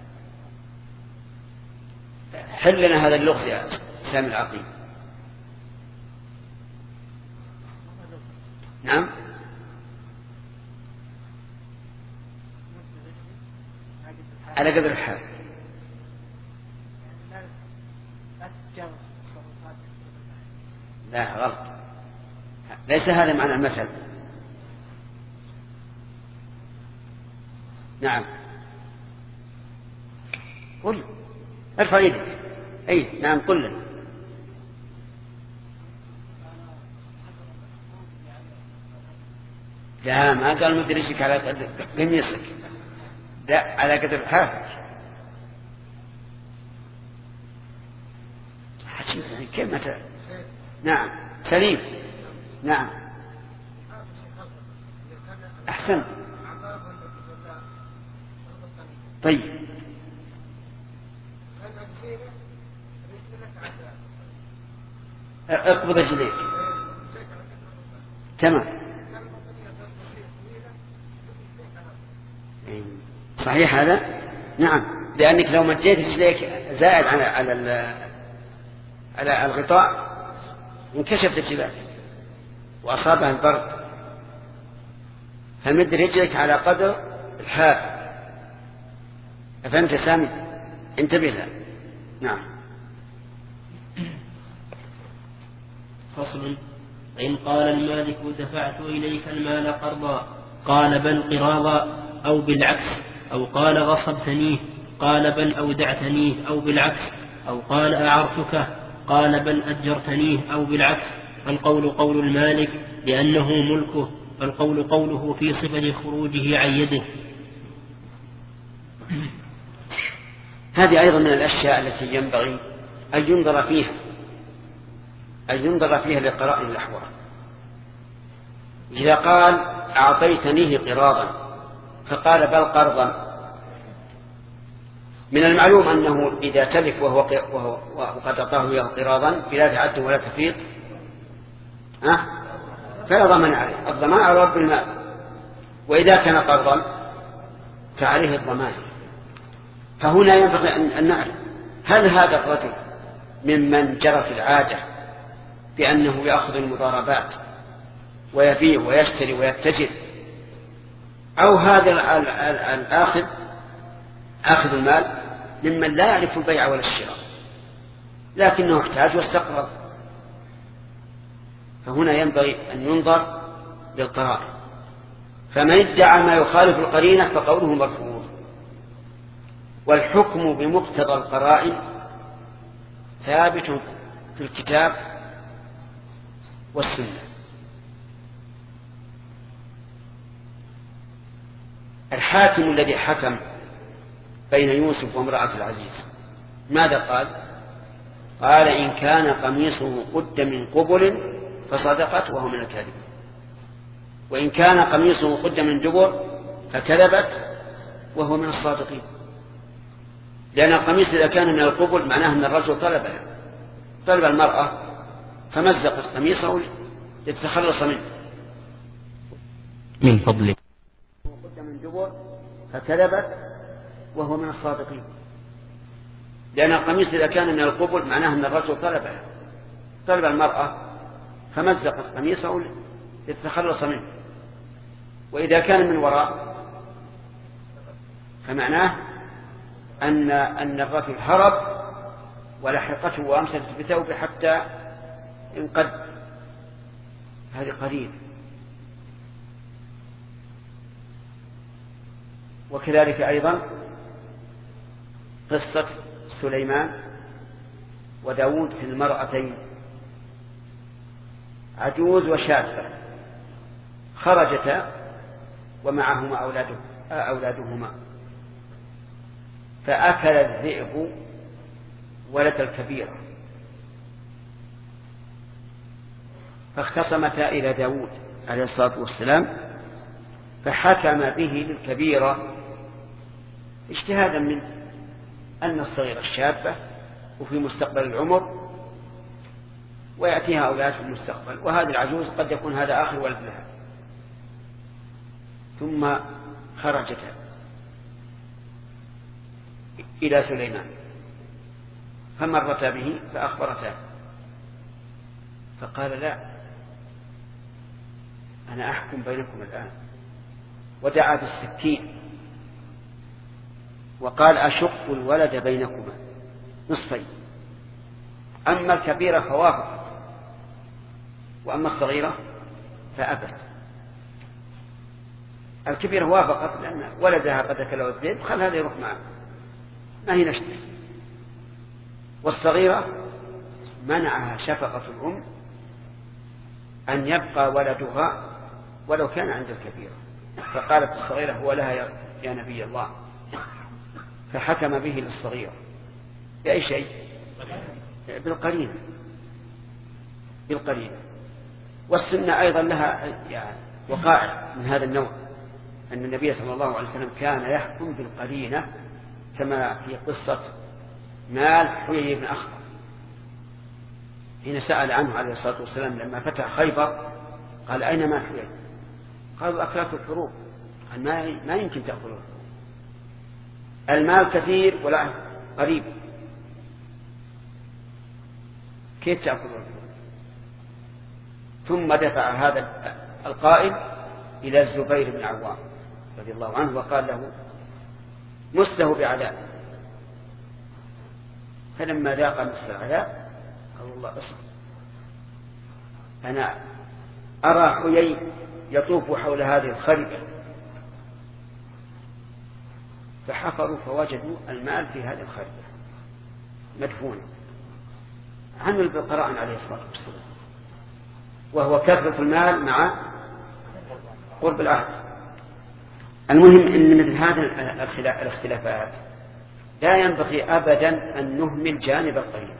حل لنا هذا اللغز يا سامي العقيم. نعم. على قدر الحال. لا غلط، ليس هذا معنى المثل. نعم قل، ارفع يدك. اي نعم قل له. لا ما قال مد رجلك على قدر قميصك، لا على قدر الحافر. كيف متى؟ نعم سليم. نعم أحسن. طيب اقبض رجليك. تمام صحيح هذا. نعم لأنك لو مديت رجليك زائد على على على الغطاء انكشفت الجبال وأصابها البرد، فمد رجلك على قدر الحافر. أفهمت سامي؟ انتبه له. نعم. فصل. إن قال المالك دفعت إليك المال قرضا قال بل قراضا أو بالعكس، أو قال غصبتنيه قال بل أودعتنيه أو بالعكس، أو قال أعرتك قال بل أجرتنيه أو بالعكس، فالقول قول المالك لأنه ملكه، فالقول قوله في صفة خروجه عن يده. هذه أيضا من الأشياء التي ينبغي أن ينظر فيها أن ينظر فيها لقرائن الأحوال. إذا قال أعطيتنيه قراضا فقال بل قرضا، من المعلوم أنه إذا تلف وهو, وهو وقد أعطاه إياه قراضا بلا تعد ولا تفريط أه؟ فلا ضمان عليه، الضمان على رب المال. وإذا كان قرضا فعليه الضمان. فهنا ينبغي أن نعرف هل هذا الرجل ممن جرت العادة بأنه يأخذ المضاربات ويبيع ويشتري ويتجر، أو هذا الآخذ آخذ المال ممن لا يعرف البيع ولا الشراء لكنه احتاج واستقرض. فهنا ينبغي أن ينظر للقرائن، فمن ادعى ما يخالف القرينة فقوله مرفوض. والحكم بمقتضى القرائن ثابت في الكتاب والسنة. الحاكم الذي حكم بين يوسف وامرأة العزيز ماذا قال؟ قال إن كان قميصه قد من قبل فصدقت وهو من الكاذبين، وإن كان قميصه قد من دبر فكذبت وهو من الصادقين. لأن القميص إذا كان من القبل معناه أن الرجل طلب طلب المرأة فمزقت قميصه لتتخلص منه. من فضلك قد من دبر فكذبت وهو من الصادقين. لأن القميص إذا كان من القبل معناه أن الرجل طلب طلب المرأة فمزقت قميصه لتتخلص منه. وإذا كان من وراء فمعناه أن أن الرجل هرب ولحقته وأمسكت بثوبه حتى انقد. هذه قليل. وكذلك أيضا قصة سليمان وداود في المرأتين عجوز وشابة خرجتا ومعهما أولاده أولادهما، فأكل الذئب ولد الكبيرة، فاختصمتا إلى داود عليه الصلاة والسلام فحكم به للكبيرة اجتهادا منه أن الصغيرة الشابة وفي مستقبل العمر ويأتيها أولاد في المستقبل، وهذه العجوز قد يكون هذا آخر ولد لها. ثم خرجتا إلى سليمان فمرتا به فأخبرتا، فقال لا أنا أحكم بينكم الآن، ودعا بالسكين وقال أشق الولد بينكما نصفين، أما الكبيرة فوافقت وأما الصغيرة فأبت. الكبيرة وافقت لأن ولدها قد أكله الذئب، خل هذا يروح معه ما هي نشتري. والصغيرة منعها شفقة الأم أن يبقى ولدها ولو كان عند الكبيرة، فقالت الصغيرة هو لها يا نبي الله، فحكم به للصغيرة بأي شيء؟ بالقرينة بالقرينة. والسنة أيضا لها يعني وقائع من هذا النوع، أن النبي صلى الله عليه وسلم كان يحكم بالقرينة كما في قصة مال حيي بن أخطر حين سأل عنه عليه الصلاة والسلام لما فتح خيبر قال أين مال حيي؟ قالوا أكلته الحروب. قال ما يمكن تأكله، المال كثير ولا قريب، كيف تأكله؟ ثم دفع هذا القائل إلى الزبير بن عوام رضي الله عنه وقال له مسه بعذاب، فلما ذاق مس العذاب قال الله اصبر، أنا أرى حيي يطوف حول هذه الخربة، فحفروا فوجدوا المال في هذه الخربة مدفون عمل بالقرائن عليه الصلاة والسلام، وهو كثرة المال مع قرب العهد. المهم أن مثل هذه الاختلافات لا ينبغي أبدا أن نهمل جانب القرينة،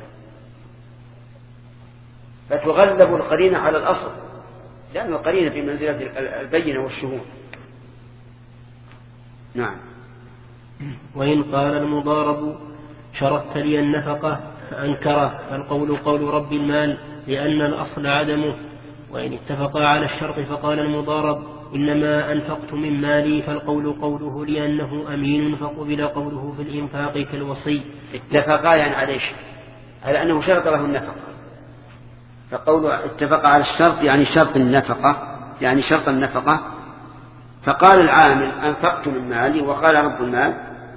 فتغلب القرينة على الأصل، لأن القرينة في منزلة البينة والشهود. نعم. وإن قال المضارب شرطت لي النفقة فأنكره فالقول قول رب المال لأن الأصل عدمه. وإن اتفقا على الشرط فقال المضارب إنما أنفقت من مالي فالقول قوله لأنه أمين فقبل قوله في الإنفاق كالوصي. اتفقا يعني على ايش؟ على أنه شرط له النفقة، فقول اتفق على الشرط يعني شرط النفقة، يعني شرط النفقة. فقال العامل أنفقت من مالي، وقال رب المال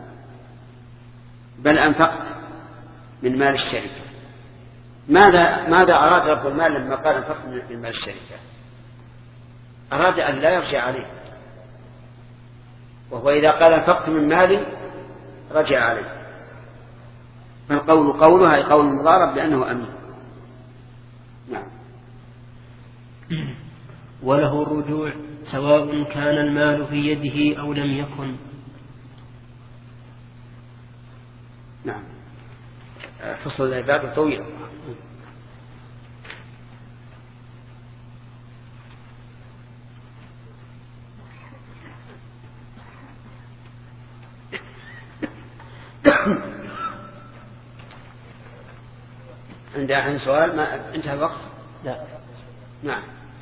بل أنفقت من مال الشركة. ماذا ماذا أراد رب المال لما قال أنفقت من مال الشركة؟ أراد أن لا يرجع عليه، وهو إذا قال أنفقت من مالي رجع عليه. فالقول قولها أي قول المضارب لأنه أمين. نعم. وله الرجوع سواء كان المال في يده أو لم يكن. نعم. فصل الباب طويل. عندها عن سؤال ما انتهى الوقت؟ لا. نعم.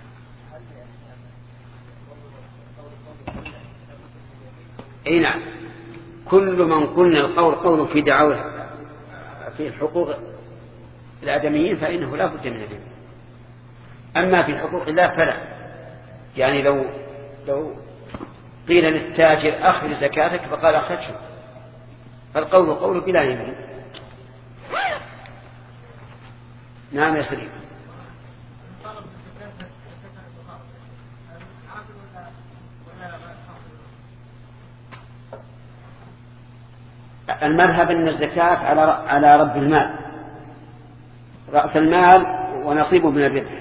اي نعم، كل من قلنا القول قول في دعوة في حقوق الآدميين فإنه لا بد من الجميع. أما في حقوق الله فلا. يعني لو لو قيل للتاجر أخرج زكاتك فقال أخرجه، فالقول قول بلا يمين. نعم يا سليم. المذهب أن الزكاة على على رب المال، رأس المال ونصيبه من الربح.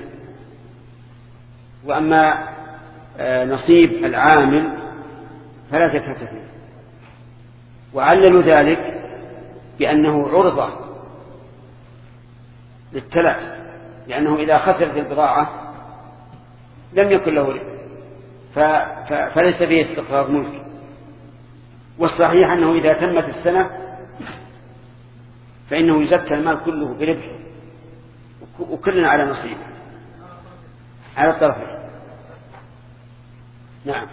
وأما نصيب العامل فلا زكاة فيه. وعللوا ذلك بأنه عرضة للتلف، لأنه إذا خسرت البضاعة لم يكن له ربح فليس فيه استقرار ملك. والصحيح أنه إذا تمت السنة فإنه يزكى المال كله بربح، وكلنا على نصيبه على الطرفين. نعم.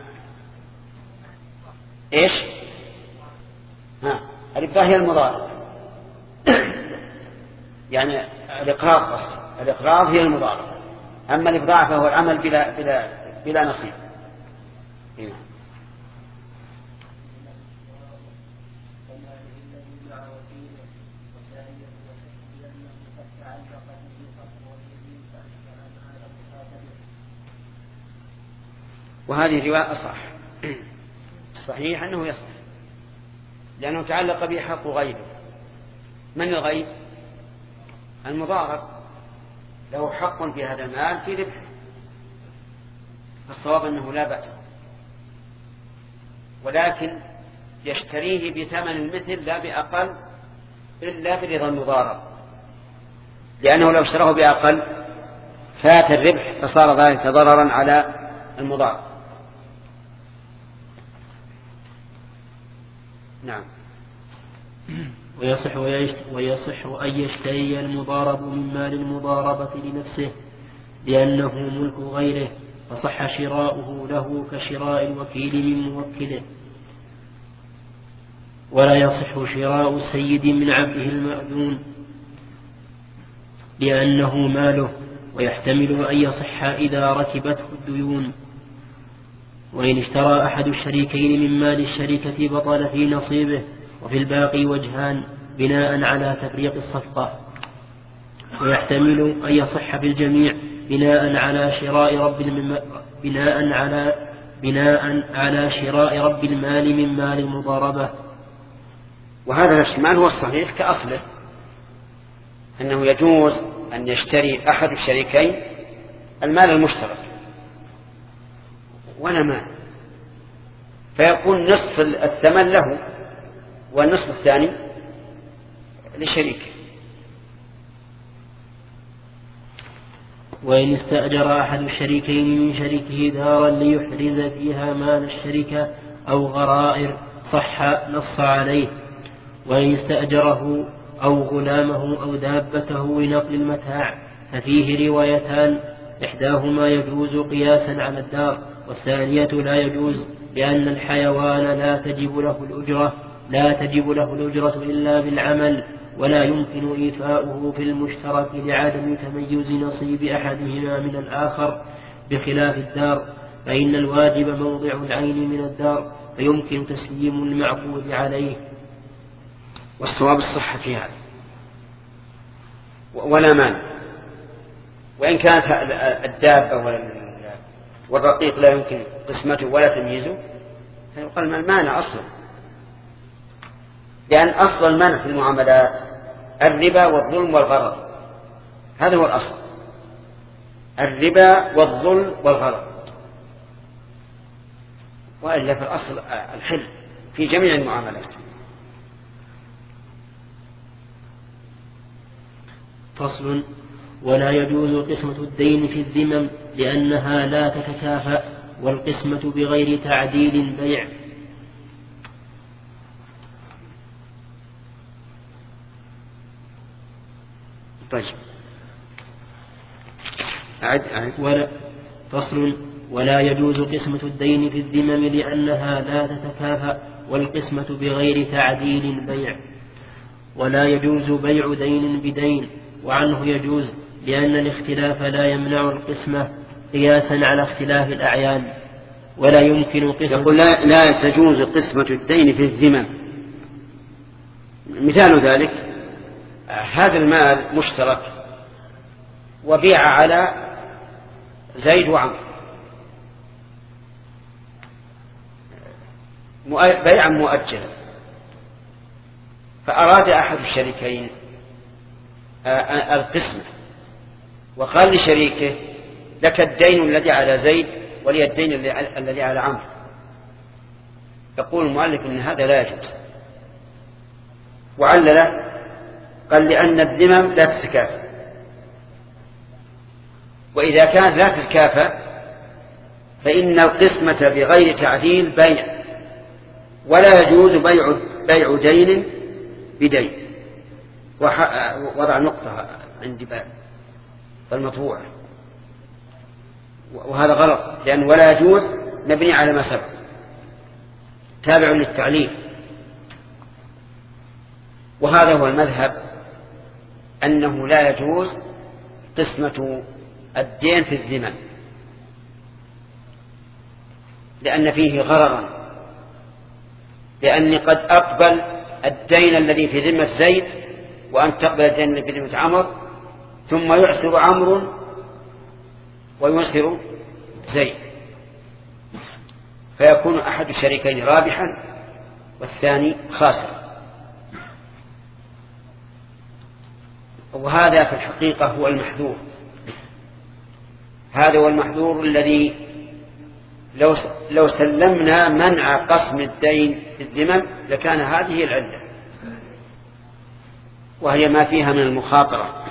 إيش؟ ها، الإبضاء هي المضارب. يعني الإقراض بس، الإقراض هي المضارب. أما الإبضاع فهو العمل بلا بلا بلا نصيب. هنا. وهذه الرواية أصح. الصحيح أنه يصح، لأنه تعلق به حق غيره. من الغيب؟ المضارب له حق في هذا المال في ربح، فالصواب أنه لا بأس، ولكن يشتريه بثمن المثل لا بأقل إلا برضا المضارب، لأنه لو اشتراه بأقل فات الربح فصار ذلك ضررا على المضارب. نعم. ويصح, ويصح أن يشتري المضارب من مال المضاربة لنفسه لأنه ملك غيره، فصح شراؤه له كشراء الوكيل من موكله. ولا يصح شراء سيد من عبده المأذون لأنه ماله، ويحتمل أن يصح إذا ركبته الديون. وإن اشترى أحد الشريكين من مال الشركة بطل في نصيبه. وفي الباقي وجهان بناء على تفريق الصفقة. ويحتمل أن يصح بالجميع بناء على شراء رب الم... بناء على بناء على شراء رب المال من مال المضاربة. وهذا الاحتمال هو الصحيح كأصله، أنه يجوز أن يشتري أحد الشريكين المال المشترك ولا مال، فيكون نصف الثمن له والنصف الثاني للشريك. وإن استأجر أحد الشريكين من شريكه دارا ليحرز فيها مال الشركة أو غرائر صح نص عليه. وإن استأجره أو غلامه أو دابته لنقل المتاع ففيه روايتان، إحداهما يجوز قياسا على الدار، والثانية لا يجوز، لأن الحيوان لا تجب له الأجرة لا تجب له الأجرة إلا بالعمل، ولا يمكن إيفاؤه في المشترك لعدم تميز نصيب أحدهما من الآخر، بخلاف الدار فإن الواجب موضع العين من الدار، فيمكن تسليم المعقود عليه. والصواب الصحة في هذا ولا مانع، وإن كانت الدابة والرقيق لا يمكن قسمته ولا تمييزه فيقال ما المانع أصلا، لأن أصل المانع في المعاملات الربا والظلم والغرر، هذا هو الأصل، الربا والظلم والغرر، وإلا في الأصل الحل في جميع المعاملات. فصل. ولا يجوز قسمة الدين في الذمم لأنها لا تتكافأ، والقسمة بغير تعديل بيع. طيب أعد أعد. ولا فصل. ولا يجوز قسمة الدين في الذمم لأنها لا تتكافأ، والقسمة بغير تعديل بيع. ولا يجوز بيع دين بدين، وعنه يجوز، لأن الاختلاف لا يمنع القسمة قياسا على اختلاف الأعيان. ولا يمكن قسمة يقول لا, لا تجوز قسمة الدين في الذمم. مثال ذلك هذا المال مشترك وبيع على زيد وعمرو بيعا مؤجلا، فأراد أحد الشريكين القسمة وقال لشريكه لك الدين الذي على زيد ولي الدين الذي على عمرو، يقول المؤلف إن هذا لا يجوز، وعلل قال لأن الذمم لا تتكافأ، وإذا كانت لا تتكافأ فإن القسمة بغير تعديل بيع، ولا يجوز بيع بيع دين بدين. وضع نقطة عند باب المطبوع، وهذا غلط، لأن ولا يجوز مبني على ما سبق تابع للتعليل. وهذا هو المذهب أنه لا يجوز قسمة الدين في الذمم، لأن فيه غررا، لأني قد أقبل الدين الذي في ذمة زيد وأن تقبل الدين الذي في ذمة عمرو، ثم يعسر عمرو ويعسر زيد، فيكون أحد الشريكين رابحا والثاني خاسرا. وهذا في الحقيقة هو المحذور، هذا هو المحذور الذي لو لو سلمنا منع قسم الدين في الذمم لكان هذه العلة، وهي ما فيها من المخاطرة.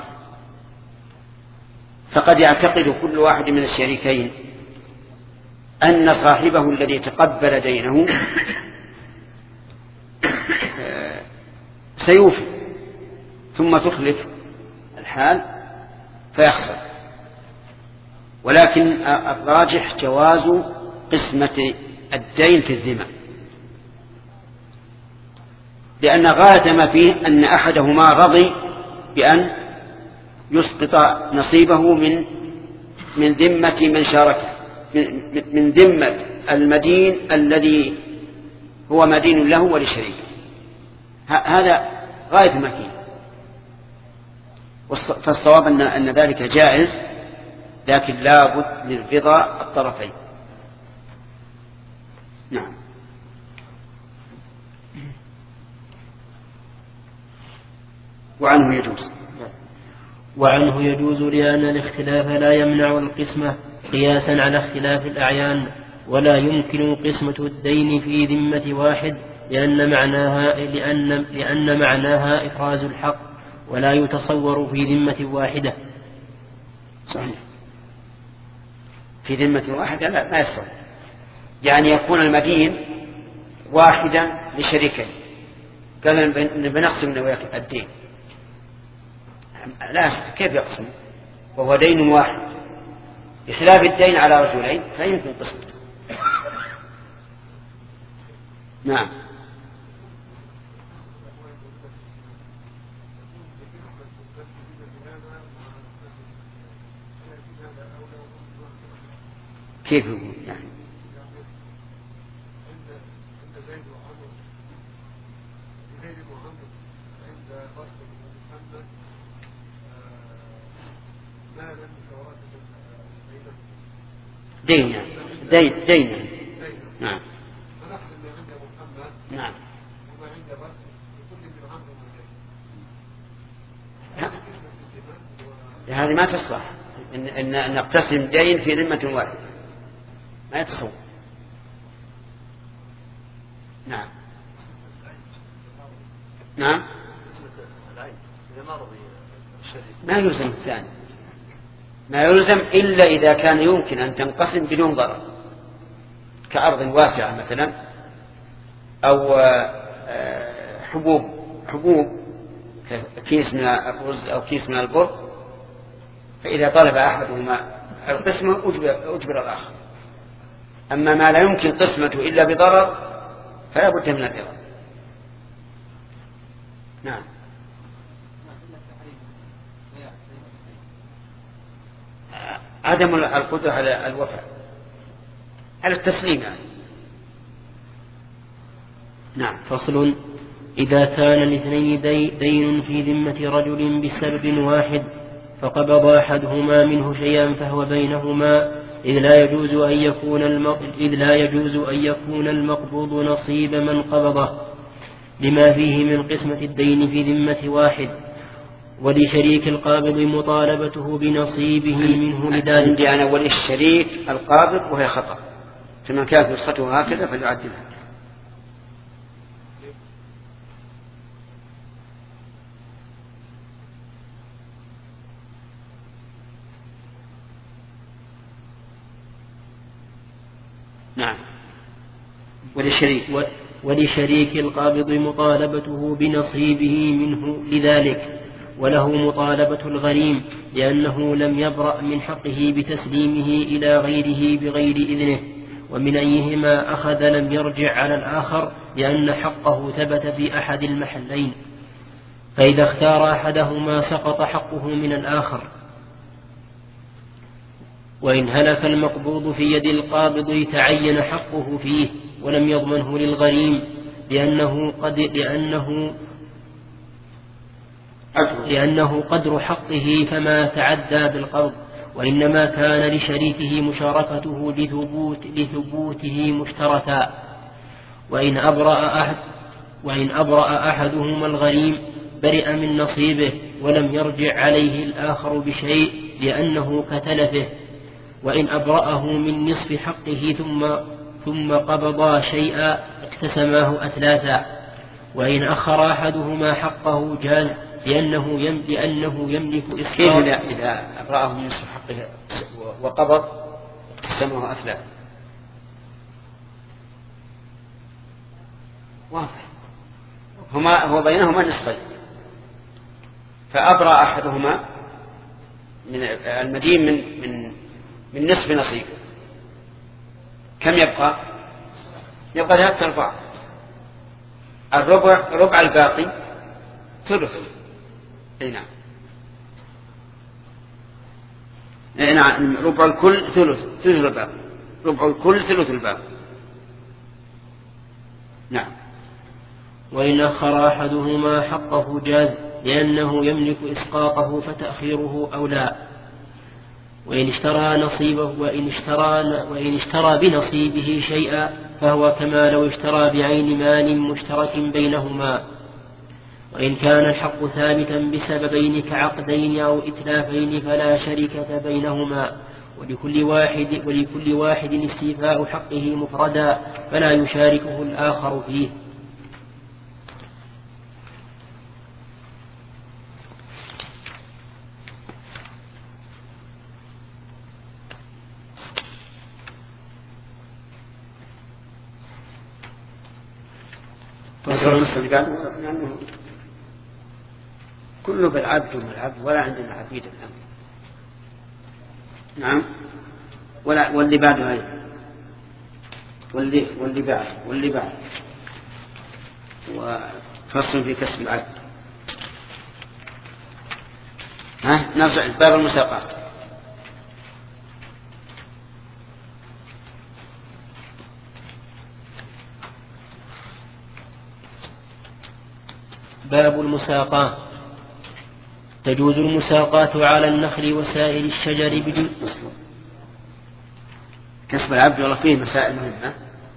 فقد يعتقد كل واحد من الشريكين أن صاحبه الذي تقبل دينه سيوفي، ثم تخلف الحال فيخسر. ولكن الراجح جواز قسمة الدين في الذمم، لأن غاية ما فيه أن أحدهما رضي بأن يسقط نصيبه من من ذمة من شاركه، من ذمة المدين الذي هو مدين له ولشريكه، هذا غاية ما فيه. فالصواب أن أن ذلك جائز، لكن لا بد من رضا الطرفين. نعم. وعنه يجوز وعنه يجوز لأن الاختلاف لا يمنع القسمة قياسا على اختلاف الأعيان، ولا يمكن قسمة الدين في ذمة واحد، لأن معناها لأن لأن معناها إفراز الحق، ولا يتصور في ذمة واحدة. صحيح، في ذمة واحدة لا ما يصح، يعني يكون المدين واحدا لشريكين قال بنقسم الدين، لا، كيف يقسم وهو دين واحد؟ بخلاف الدين على رجلين فيمكن قسمه. نعم. كيف يقول يعني؟ دين يعني. دين دين يعني. نعم نعم. هذه ما تصلح إن, إن نقتسم دين في ذمة واحدة، ما يتصور. نعم نعم. ما يلزم الثاني، ما يلزم إلا إذا كان يمكن أن تنقسم بدون ضرر، كأرض واسعة مثلا، أو حبوب حبوب كيس من الرز أو كيس من البر، فإذا طلب أحدهما القسمة أجبر الآخر. أما ما لا يمكن قسمته إلا بضرر فلا بد من الضرر. نعم. عدم القدرة على الوفاء، على التسليم يعني. نعم. فصل. إذا كان الاثنين دين في ذمة رجل بسبب واحد فقبض أحدهما منه شيئا فهو بينهما، إذ لا يجوز أن يكون إذ لا يجوز أن يكون المقبوض نصيب من قبضه لما فيه من قسمة الدين في ذمة واحد، ولشريك القابض مطالبته بنصيبه منه لذلك. عندي أنا وللشريك القابض وهي خطأ، فمن كانت نسخته هكذا فليعدلها. نعم. ولشريك ولشريك القابض مطالبته بنصيبه منه لذلك، وله مطالبة الغريم لأنه لم يبرأ من حقه بتسليمه إلى غيره بغير إذنه، ومن أيهما أخذ لم يرجع على الآخر لأن حقه ثبت في أحد المحلين، فإذا اختار أحدهما سقط حقه من الآخر. وإن هلك المقبوض في يد القابض تعين حقه فيه ولم يضمنه للغريم لأنه قد لأنه لأنه قدر حقه فما تعدى بالقبض، وإنما كان لشريكه مشاركته لثبوت لثبوته مشتركا. وإن أبرأ أحد وإن أبرأ أحدهما الغريم برئ من نصيبه ولم يرجع عليه الآخر بشيء لأنه كتلفه. وإن أبرأه من نصف حقه ثم ثم قبضا شيئا اقتسماه أثلاثا. وإن أخر أحدهما حقه جاز لأنه يم لأنه يملك إسقاط. كيف إذا أبرأه من نصف حقه وقبض اقتسمه أثلاثا؟ واضح، هما هو بينهما نصفين، فأبرأ أحدهما من المدين من من من نصف نصيبه، كم يبقى؟ يبقى ثلاثة أرباع، الربع ربع الباقي ثلث. اي نعم. اي نعم، ربع الكل ثلث ثلث الباقي، ربع الكل ثلث الباقي. نعم. وإن أخر أحدهما حقه جاز لأنه يملك إسقاطه فتأخيره أولى. وإن اشترى نصيبه وإن اشترى وإن اشترى بنصيبه شيئا فهو كما لو اشترى بعين مال مشترك بينهما. وإن كان الحق ثابتا بسببين كعقدين أو إتلافين فلا شركة بينهما، ولكل واحد ولكل واحد استيفاء حقه مفردا فلا يشاركه الآخر فيه. لأنه كله بالعبد والعبد ولا عندنا عبيد الآن. نعم. ولا واللي بعده أيضا واللي واللي بعد واللي بعد وفصل في كسب العبد. ها نرجع باب المساقات. باب المساقات. تجوز المساقات على النخل وسائر الشجر بدون كسب العبد. والله فيه مسائل مهمة.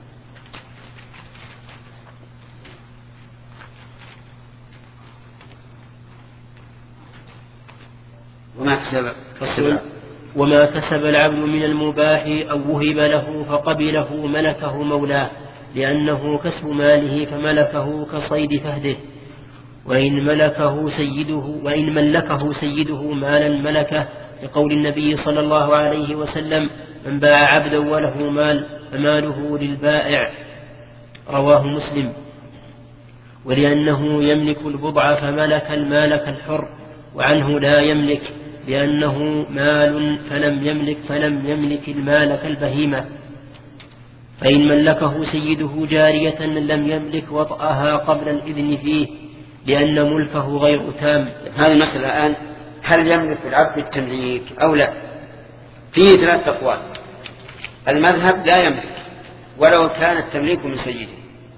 وما كسب وما كسب العبد من المباح أو وهب له فقبله ملكه مولاه لأنه كسب ماله فملكه كصيد فهده. وإن ملكه سيده وإن ملكه سيده مالا ملكه لقول النبي صلى الله عليه وسلم من باع عبدا وله مال فماله للبائع رواه مسلم. ولأنه يملك البضع فملك المال كالحر وعنه لا يملك لأنه مال فلم يملك فلم يملك المال كالبهيمة. فإن ملكه سيده جارية لم يملك وطأها قبل الإذن فيه لأن ملكه غير تام. هذه المسألة الآن هل يملك العبد التمليك أو لا؟ فيه ثلاث أقوال. المذهب لا يملك ولو كان التمليك من سيده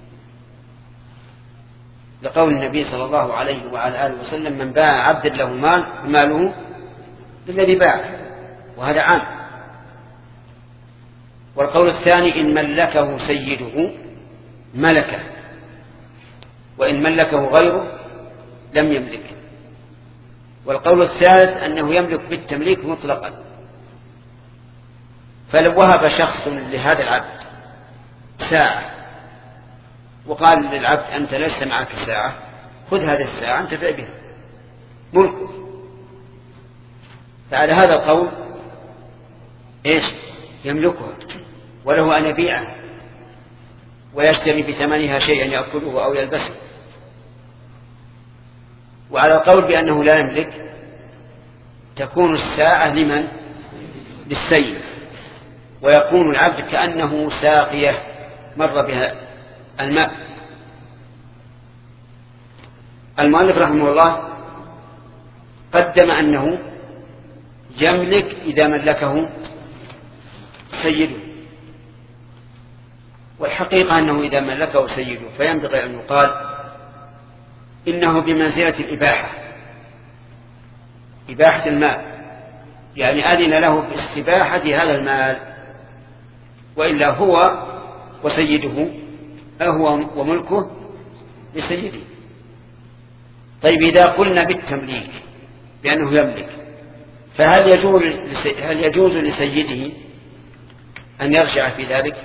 لقول النبي صلى الله عليه وعلى آله وسلم من باع عبد له مال ماله للذي باعه وهذا عام. والقول الثاني إن ملكه سيده ملكه وإن ملكه غيره لم يملك. والقول الثالث أنه يملك بالتمليك مطلقا. فلو وهب شخص لهذا العبد ساعة وقال للعبد أنت ليس معك ساعة خذ هذه الساعة انتفع بها ملكه. فعلى هذا القول إيش يملكها وله أن يبيعها ويشتري بثمنها شيئا يأكله أو يلبسه. وعلى القول بأنه لا يملك تكون الساعة لمن؟ للسيد ويكون العبد كأنه ساقية مر بها الماء. المؤلف رحمه الله قدم أنه يملك إذا ملكه سيده والحقيقة أنه إذا ملكه سيده فينبغي أن يقال إنه بمنزلة الإباحة إباحة المال يعني أذن له باستباحة هذا المال وإلا هو وسيده هو وملكه لسيده. طيب إذا قلنا بالتمليك بأنه يملك فهل يجوز هل يجوز لسيده أن يرجع في ذلك؟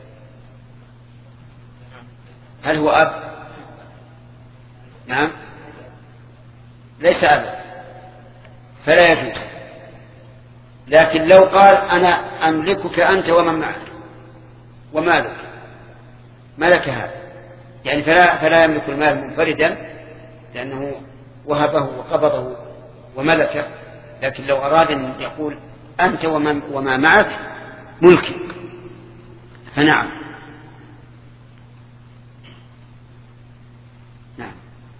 هل هو أب؟ نعم ليس أبا فلا يجوز. لكن لو قال أنا أملكك أنت ومن معك ومالك ملك هذا يعني فلا, فلا يملك المال منفردا لأنه وهبه وقبضه وملكه. لكن لو أراد أن يقول أنت وما معك ملكي فنعم. نعم.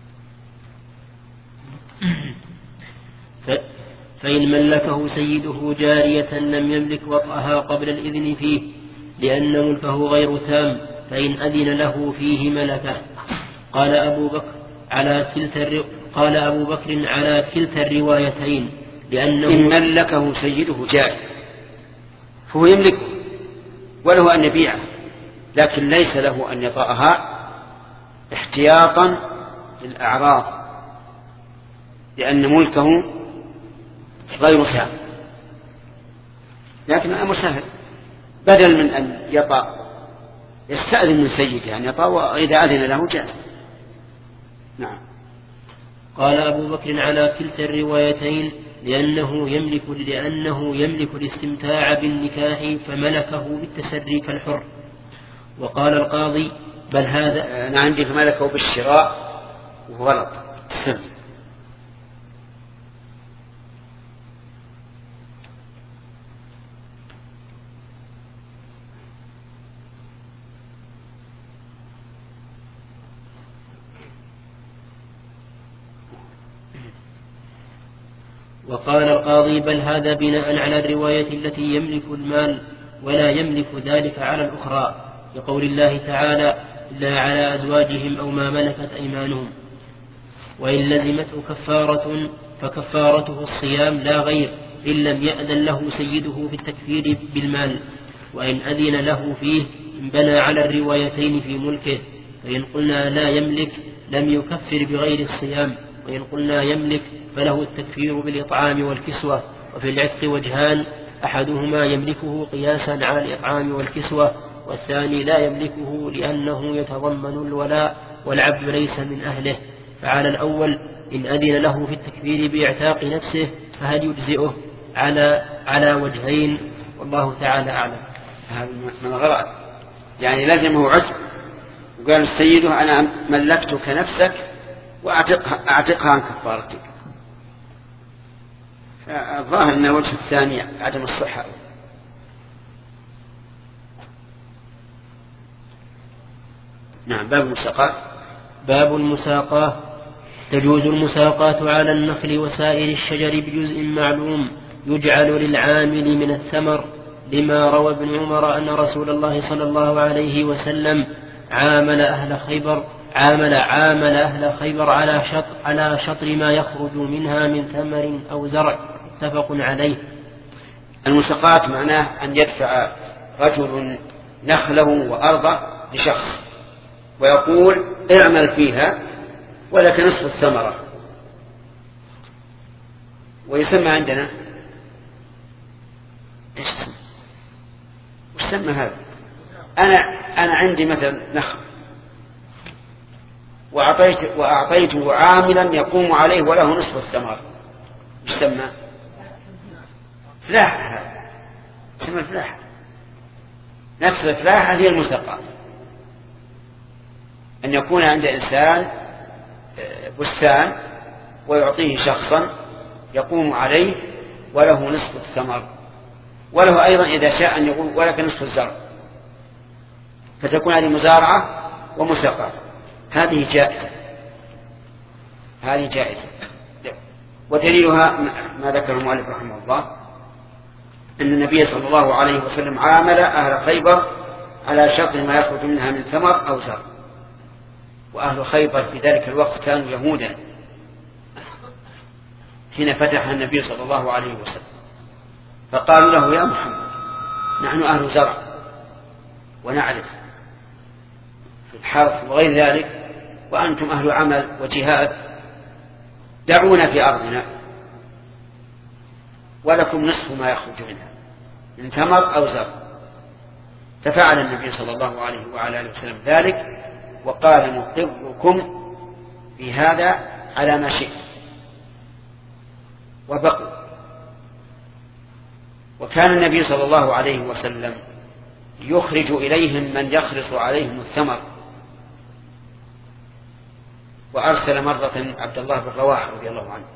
فإن ملكه سيده جارية لم يملك وطأها قبل الإذن فيه لأن ملكه غير تام فإن أذن له فيه ملكه. قال أبو بكر على كلتا قال أبو بكر على كلتا الروايتين لأنه إن ملكه سيده جارية فهو يملكه وله أن يبيعه لكن ليس له أن يطأها احتياطا للأعراض لأن ملكه غير تام. لكن الأمر سهل بدل من أن يطأ يستأذن من سيده أن يطأ وإذا أذن له جاز. نعم. قال أبو بكر على كلتا الروايتين لأنه يملك لأنه يملك الاستمتاع بالنكاح فملكه بالتسري كالحر. وقال القاضي بل هذا أنا عندي فما ذكروا بالشراء وهو غلط. وقال القاضي بل هذا بناء على الرواية التي يملك المال ولا يملك ذلك على الأخرى، لقول الله تعالى إلا على أزواجهم أو ما ملكت أيمانهم. وإن لزمته كفارة فكفارته الصيام لا غير، إن لم يأذن له سيده في التكفير بالمال، وإن أذن له فيه إن بنى على الروايتين في ملكه، فإن قلنا لا يملك لم يكفر بغير الصيام، وإن قلنا يملك فله التكفير بالإطعام والكسوة. وفي العتق وجهان، أحدهما يملكه قياسا على الإطعام والكسوة، والثاني لا يملكه لأنه يتضمن الولاء والعبد ليس من أهله. فعلى الأول إن أذن له في التكفير بإعتاق نفسه فهل يجزئه على على وجهين، والله تعالى أعلم. هذا من غلط، يعني لازمه عتق، وقال السيد أنا ملكتك نفسك وأعتقها أعتقها عن كفارتك. الظاهر أن الوجه الثاني عدم الصحة. نعم. باب المساقات. باب المساقات. تجوز المساقات على النخل وسائر الشجر بجزء معلوم يجعل للعامل من الثمر، لما روى ابن عمر أن رسول الله صلى الله عليه وسلم عامل أهل خيبر عامل عامل أهل خيبر على شطر على شطر ما يخرج منها من ثمر أو زرع، متفق عليه. المساقات معناه أن يدفع رجل نخله وأرضه لشخص ويقول اعمل فيها ولك نصف الثمرة، ويسمى عندنا ايش اسمه؟ وش سمى هذا؟ أنا أنا عندي مثلا نخل وأعطيت وأعطيته عاملا يقوم عليه وله نصف الثمرة، وش سمى؟ فلاحة. هذا سمى الفلاحة. نفس الفلاحة هي المساقات، أن يكون عند إنسان بستان ويعطيه شخصا يقوم عليه وله نصف الثمر، وله أيضا إذا شاء أن يقول ولك نصف الزرع، فتكون هذه مزارعة ومساقات. هذه جائزة هذه جائزة ودليلها ما ذكر المؤلف رحمه الله أن النبي صلى الله عليه وسلم عامل أهل خيبر على شطر ما يخرج منها من ثمر أو زرع. وأهل خيبر في ذلك الوقت كانوا يهودا حين فتح النبي صلى الله عليه وسلم، فقالوا له يا محمد نحن أهل زرع ونعرف في الحرث وغير ذلك، وأنتم أهل عمل وجهاد، دعونا في أرضنا ولكم نصف ما يخرج منها من ثمر أو زرع. ففعل النبي صلى الله عليه وعلى آله وسلم ذلك وقال نقركم بهذا على ما شئت، وبقوا. وكان النبي صلى الله عليه وسلم يخرج إليهم من يخرص عليهم الثمر، وأرسل مرة عبد الله بن رواحة رضي الله عنه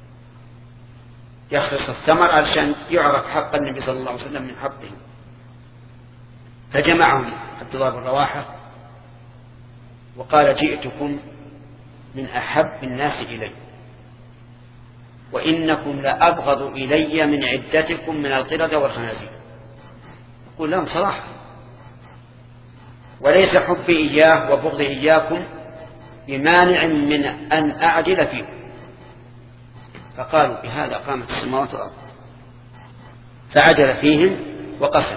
يخرص الثمر علشان يعرف حق النبي صلى الله عليه وسلم من حقه، فجمعهم عبد الله بن رواحة وقال جئتكم من أحب الناس إلي، وإنكم لأبغض إلي من عدتكم من القردة والخنازير. يقول لهم صراحة، وليس حبي إياه وبغضي إياكم بمانع من أن أعدل فيكم. فقالوا بهذا قامت السماوات والأرض، فعدل فيهم وقسم.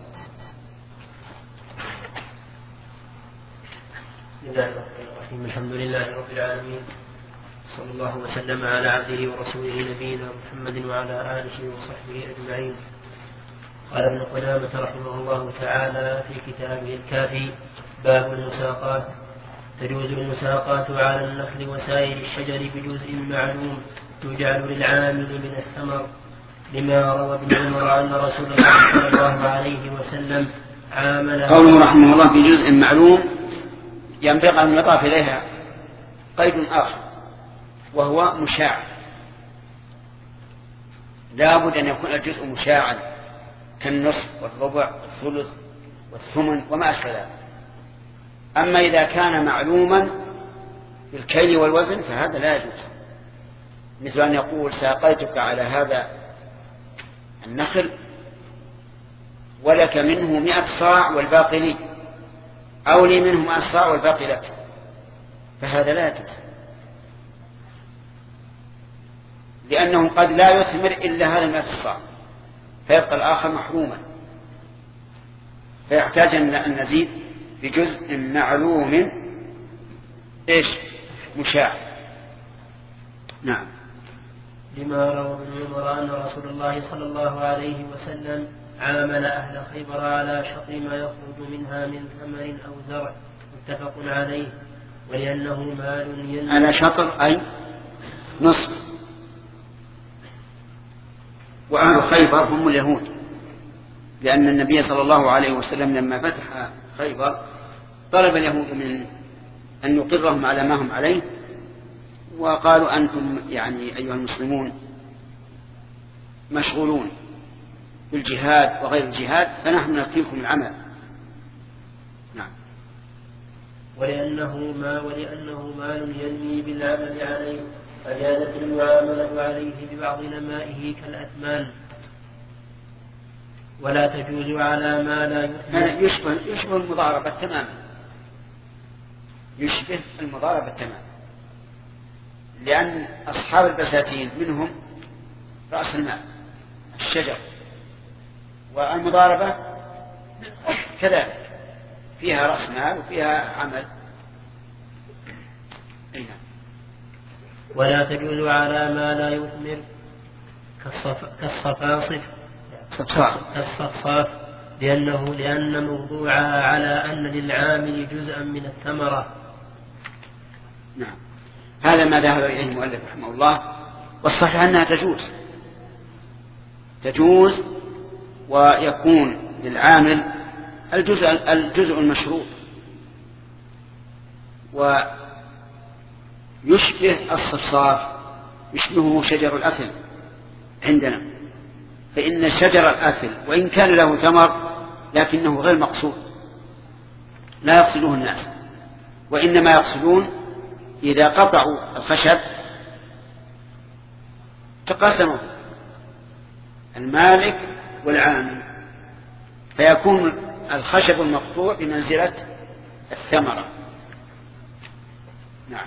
الحمد لله رب العالمين، صلى الله وسلم على عبده ورسوله نبينا محمد وعلى آله وصحبه أجمعين. قال ابن قدامة رحمه الله تعالى في كتابه الكافي: باب المساقات. تجوز المساقات على النخل وسائر الشجر بجزء معلوم يجعل للعامل من الثمر، لما روى ابن عمر أن رسول الله صلى الله عليه وسلم عامل. قوله رحمه الله في جزء معلوم ينبغي أن يضاف إليها قيد آخر وهو مشاع، لا بد أن يكون الجزء مشاعا كالنصف والربع والثلث والثمن وما أشبه ذلك. أما إذا كان معلوما بالكيل والوزن فهذا لا يجوز، مثل أن يقول ساقيتك على هذا النخل ولك منه مئة صاع والباقي لي، أو لي منه مئة صاع والباقي لك، فهذا لا يجوز، لأنه قد لا يثمر إلا هذا المئة الصاع فيبقى الآخر محروما، فيحتاج أن نزيد بجزء معلوم إيش مشاع. نعم. لما روى ابن عمر أن رسول الله صلى الله عليه وسلم عامل أهل خيبر على شطر ما يخرج منها من ثمر أو زرع، متفق عليه. ولأنه مال ينمو على شطر أي نصف، وأهل خيبر هم اليهود، لأن النبي صلى الله عليه وسلم لما فتح خيبر طلب اليهود من أن يقرهم على ما هم عليه، وقالوا أنتم يعني أيها المسلمون مشغولون بالجهاد وغير الجهاد فنحن نكفيكم العمل. نعم. ولأنه ما ولأنه مال ينمي بالعمل عليه فجازت المعاملة عليه ببعض نمائه كالأثمان، ولا تجوز على ما لا يثمر. يشبه يشبه المضاربة تماما، يشبه المضاربة تماما، لأن أصحاب البساتين منهم رأس المال الشجر، والمضاربة كذلك فيها رأس مال وفيها عمل. ولا تجوز على ما لا يثمر كالصفاصف كالصفصاف، لأنه لأن موضوعها على أن للعامل جزءا من الثمرة. نعم. هذا ما ذهب إليه المؤلف رحمه الله، والصحيح أنها تجوز تجوز ويكون للعامل الجزء الجزء المشروط، ويشبه الصفصاف، يشبهه شجر الأثل عندنا، فإن شجر الأثل وإن كان له ثمر لكنه غير مقصود، لا يقصده الناس، وإنما يقصدون إذا قطعوا الخشب تقاسموا المالك والعامل، فيكون الخشب المقطوع بمنزلة الثمرة. نعم.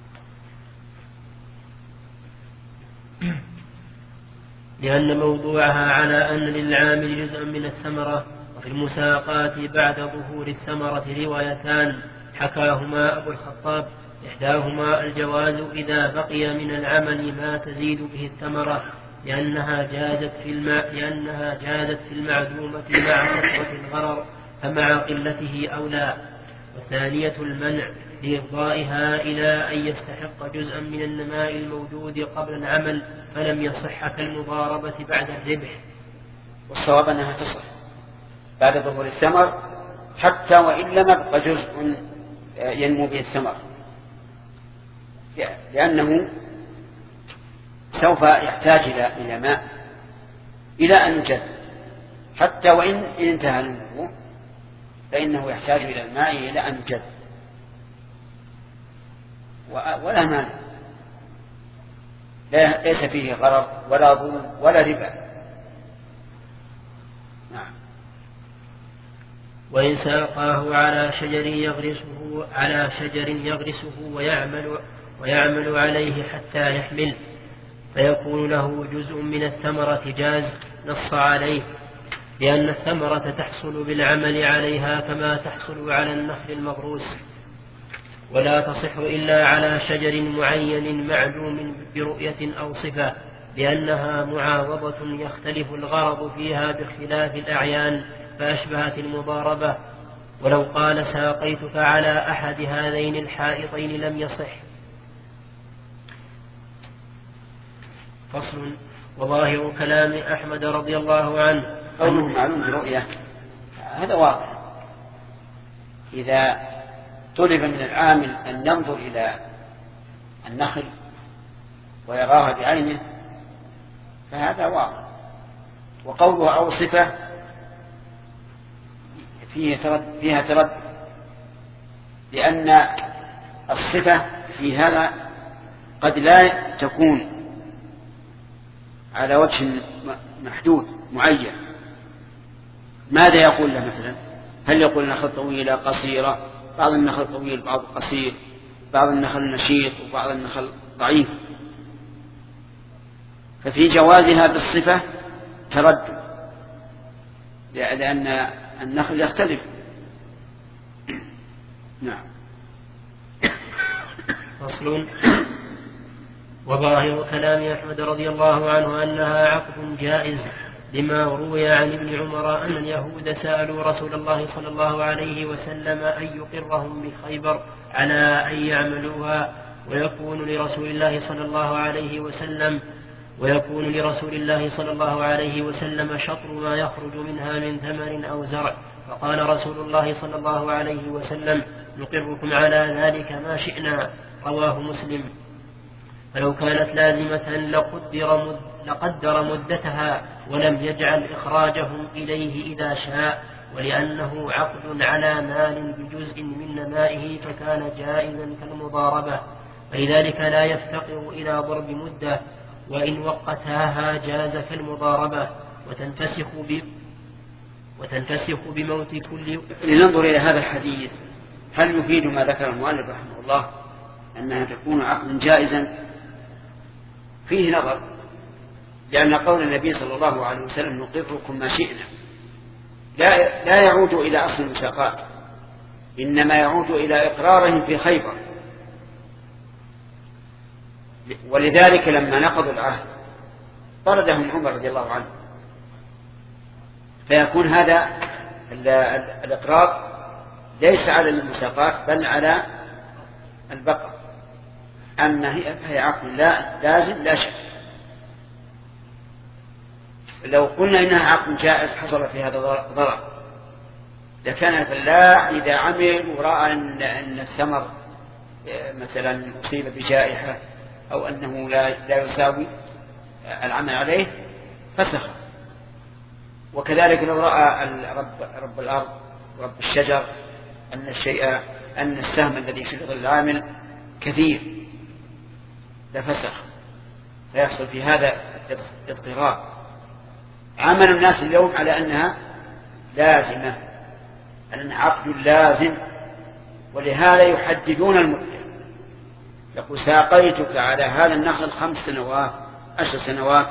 لأن موضوعها على أن للعامل جزءا من الثمرة. وفي المساقات بعد ظهور الثمرة روايتان حكاهما أبو الخطاب، إحداهما الجواز إذا بقي من العمل ما تزيد به الثمرة، لأنها جازت في الماء لأنها جازت في المعدومة مع كثرة الغرر فمع قلته أولى. والثانية المنع لإفضائها إلى أن يستحق جزءا من النماء الموجود قبل العمل فلم يصح كالمضاربة بعد الربح. والصواب أنها تصح بعد ظهور الثمر حتى وإن لم يبقى جزء ينمو به الثمر، لأنه سوف يحتاج إلى ماء إلى أن يجد، حتى وإن انتهى النمو فإنه يحتاج إلى الماء إلى أن يجد، ولا مانع، ليس فيه غرض ولا ظلم ولا ربا. نعم. وإن ساقاه على شجر يغرسه على شجر يغرسه ويعمل ويعمل عليه حتى يحمل فيكون له جزء من الثمرة جاز، نص عليه، لأن الثمرة تحصل بالعمل عليها كما تحصل على النخل المغروس، ولا تصح إلا على شجر معين معلوم برؤية أو صفة، لأنها معاوضة يختلف الغرض فيها باختلاف الأعيان فأشبهت المضاربة. ولو قال ساقيتك على أحد هذين الحائطين لم يصح. فصل. وظاهر كلام أحمد رضي الله عنه قوله معلوم برؤية هذا واضح، إذا طلب من العامل أن ينظر إلى النخل ويراها بعينه فهذا واضح. وقوله أو صفة فيها تردد، لأن الصفة في هذا قد لا تكون على وجه محدود معين. ماذا يقول له مثلا؟ هل يقول النخل طويلة قصيرة؟ بعض النخل طويل بعض قصير، بعض النخل نشيط وبعض النخل ضعيف. ففي جوازها بالصفة تردد، لأن النخل يختلف. نعم. فصل. وظاهر كلام أحمد رضي الله عنه أنها عقد جائز، لما روي عن ابن عمر أن اليهود سألوا رسول الله صلى الله عليه وسلم أن يقرهم بخيبر على أن يعملوها، ويكون لرسول الله صلى الله عليه وسلم ويكون لرسول الله صلى الله عليه وسلم شطر ما يخرج منها من ثمر أو زرع. فقال رسول الله صلى الله عليه وسلم: نقركم على ذلك ما شئنا. رواه مسلم. فلو كانت لازمة لقدر, مد لقدر مدتها ولم يجعل إخراجهم إليه إذا شاء، ولأنه عقد على مال بجزء من نمائه فكان جائزا كالمضاربة، فلذلك لا يفتقر إلى ضرب مدة، وإن وقتاها جاز كالمضاربة وتنفسخ, ب... وتنفسخ بموت كل. لننظر إلى هذا الحديث هل يفيد ما ذكر المؤلف رحمه الله أنها تكون عقد جائزا؟ فيه نظر، لأن قول النبي صلى الله عليه وسلم نقركم ما شئنا لا, لا يعود إلى أصل المساقات، إنما يعود إلى إقرارهم في خيبر. ولذلك لما نقضوا العهد طردهم عمر رضي الله عنه، فيكون هذا الإقرار ليس على المساقات بل على البقر، أما هي عقد لا لازم لا شك. لو قلنا إنها عقد جائز حصل في هذا ضرر، لكان الفلاح إذا عمل ورأى أن الثمر مثلا أصيب بجائحة أو أنه لا, لا يساوي العمل عليه فسخ. وكذلك لو رأى رب, رب الأرض ورب الشجر أن الشيء أن السهم الذي في ظل العامل كثير لفسخ، فيحصل في هذا اضطراب. عمل الناس اليوم على أنها لازمة، أنها عقد لازم، ولهذا يحددون المدة. يقول ساقيتك على هذا النخل خمس سنوات عشر سنوات،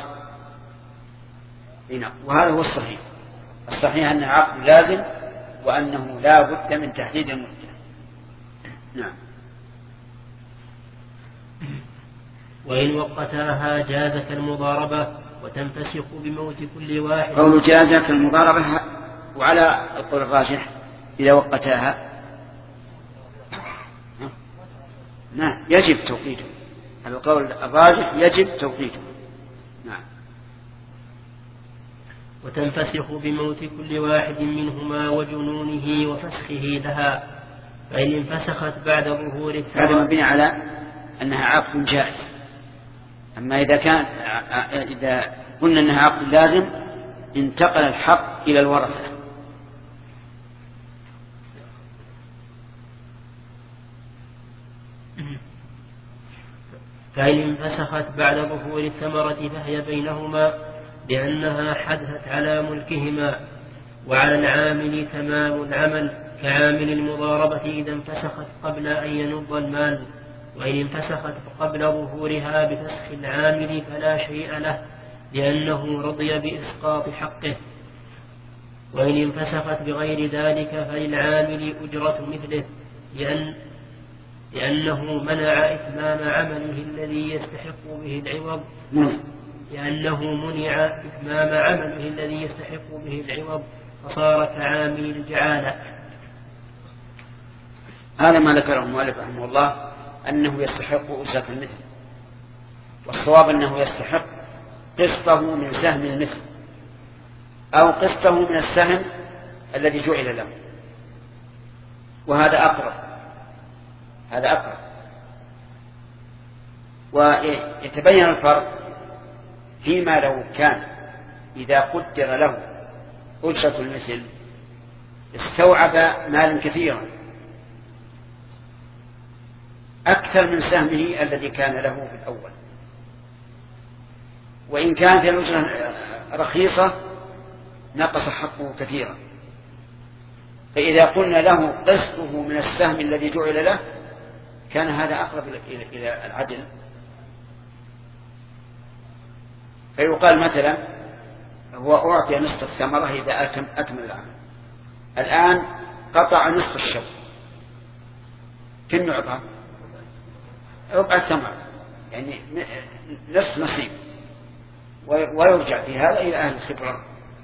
وهذا هو الصحيح. الصحيح أنها عقد لازم وأنه لا بد من تحديد المدة. نعم. وإن وقتاها جاز كالمضاربة وتنفسخ بموت كل واحد. قول جاز كالمضاربة، وعلى القول الراجح إذا وقتاها نعم يجب توقيته. على القول الراجح يجب توقيته. نعم. وتنفسخ بموت كل واحد منهما وجنونه وفسخه لها، فإن انفسخت بعد ظهور الثمر. هذا مبني على أنها عقد جائز. أما إذا كان إذا قلنا أنها عقد لازم انتقل الحق إلى الورثة. فإن انفسخت بعد ظهور الثمرة فهي بينهما لأنها حدثت على ملكهما، وعلى العامل تمام العمل كعامل المضاربة إذا انفسخت قبل أن ينض المال. وإن انفسخت قبل ظهورها بفسخ العامل فلا شيء له، لأنه رضي بإسقاط حقه. وإن انفسخت بغير ذلك فللعامل أجرة مثله، لأن لأنه منع إتمام عمله الذي يستحق به العوض لأنه منع إتمام عمله الذي يستحق به العوض فصار كعامل الجعالة. هذا ما ذكره المؤلف رحمه الله أنه يستحق أجرة المثل، والصواب أنه يستحق قسطه من سهم المثل أو قسطه من السهم الذي جعل له، وهذا أقرب، هذا أقرب. ويتبين الفرق فيما لو كان إذا قدر له أجرة المثل استوعب مالا كثيرا أكثر من سهمه الذي كان له في الأول، وإن كانت الأجرة رخيصة نقص حقه كثيرا. فإذا قلنا له قسطه من السهم الذي جعل له كان هذا أقرب إلى العدل. فيقال مثلا هو أعطي نصف الثمرة إذا أكمل العمل، الآن قطع نصف الشوك، كم يعطى؟ ربع الثمرة، يعني نصف نصيب، ويرجع في هذا إلى أهل الخبرة.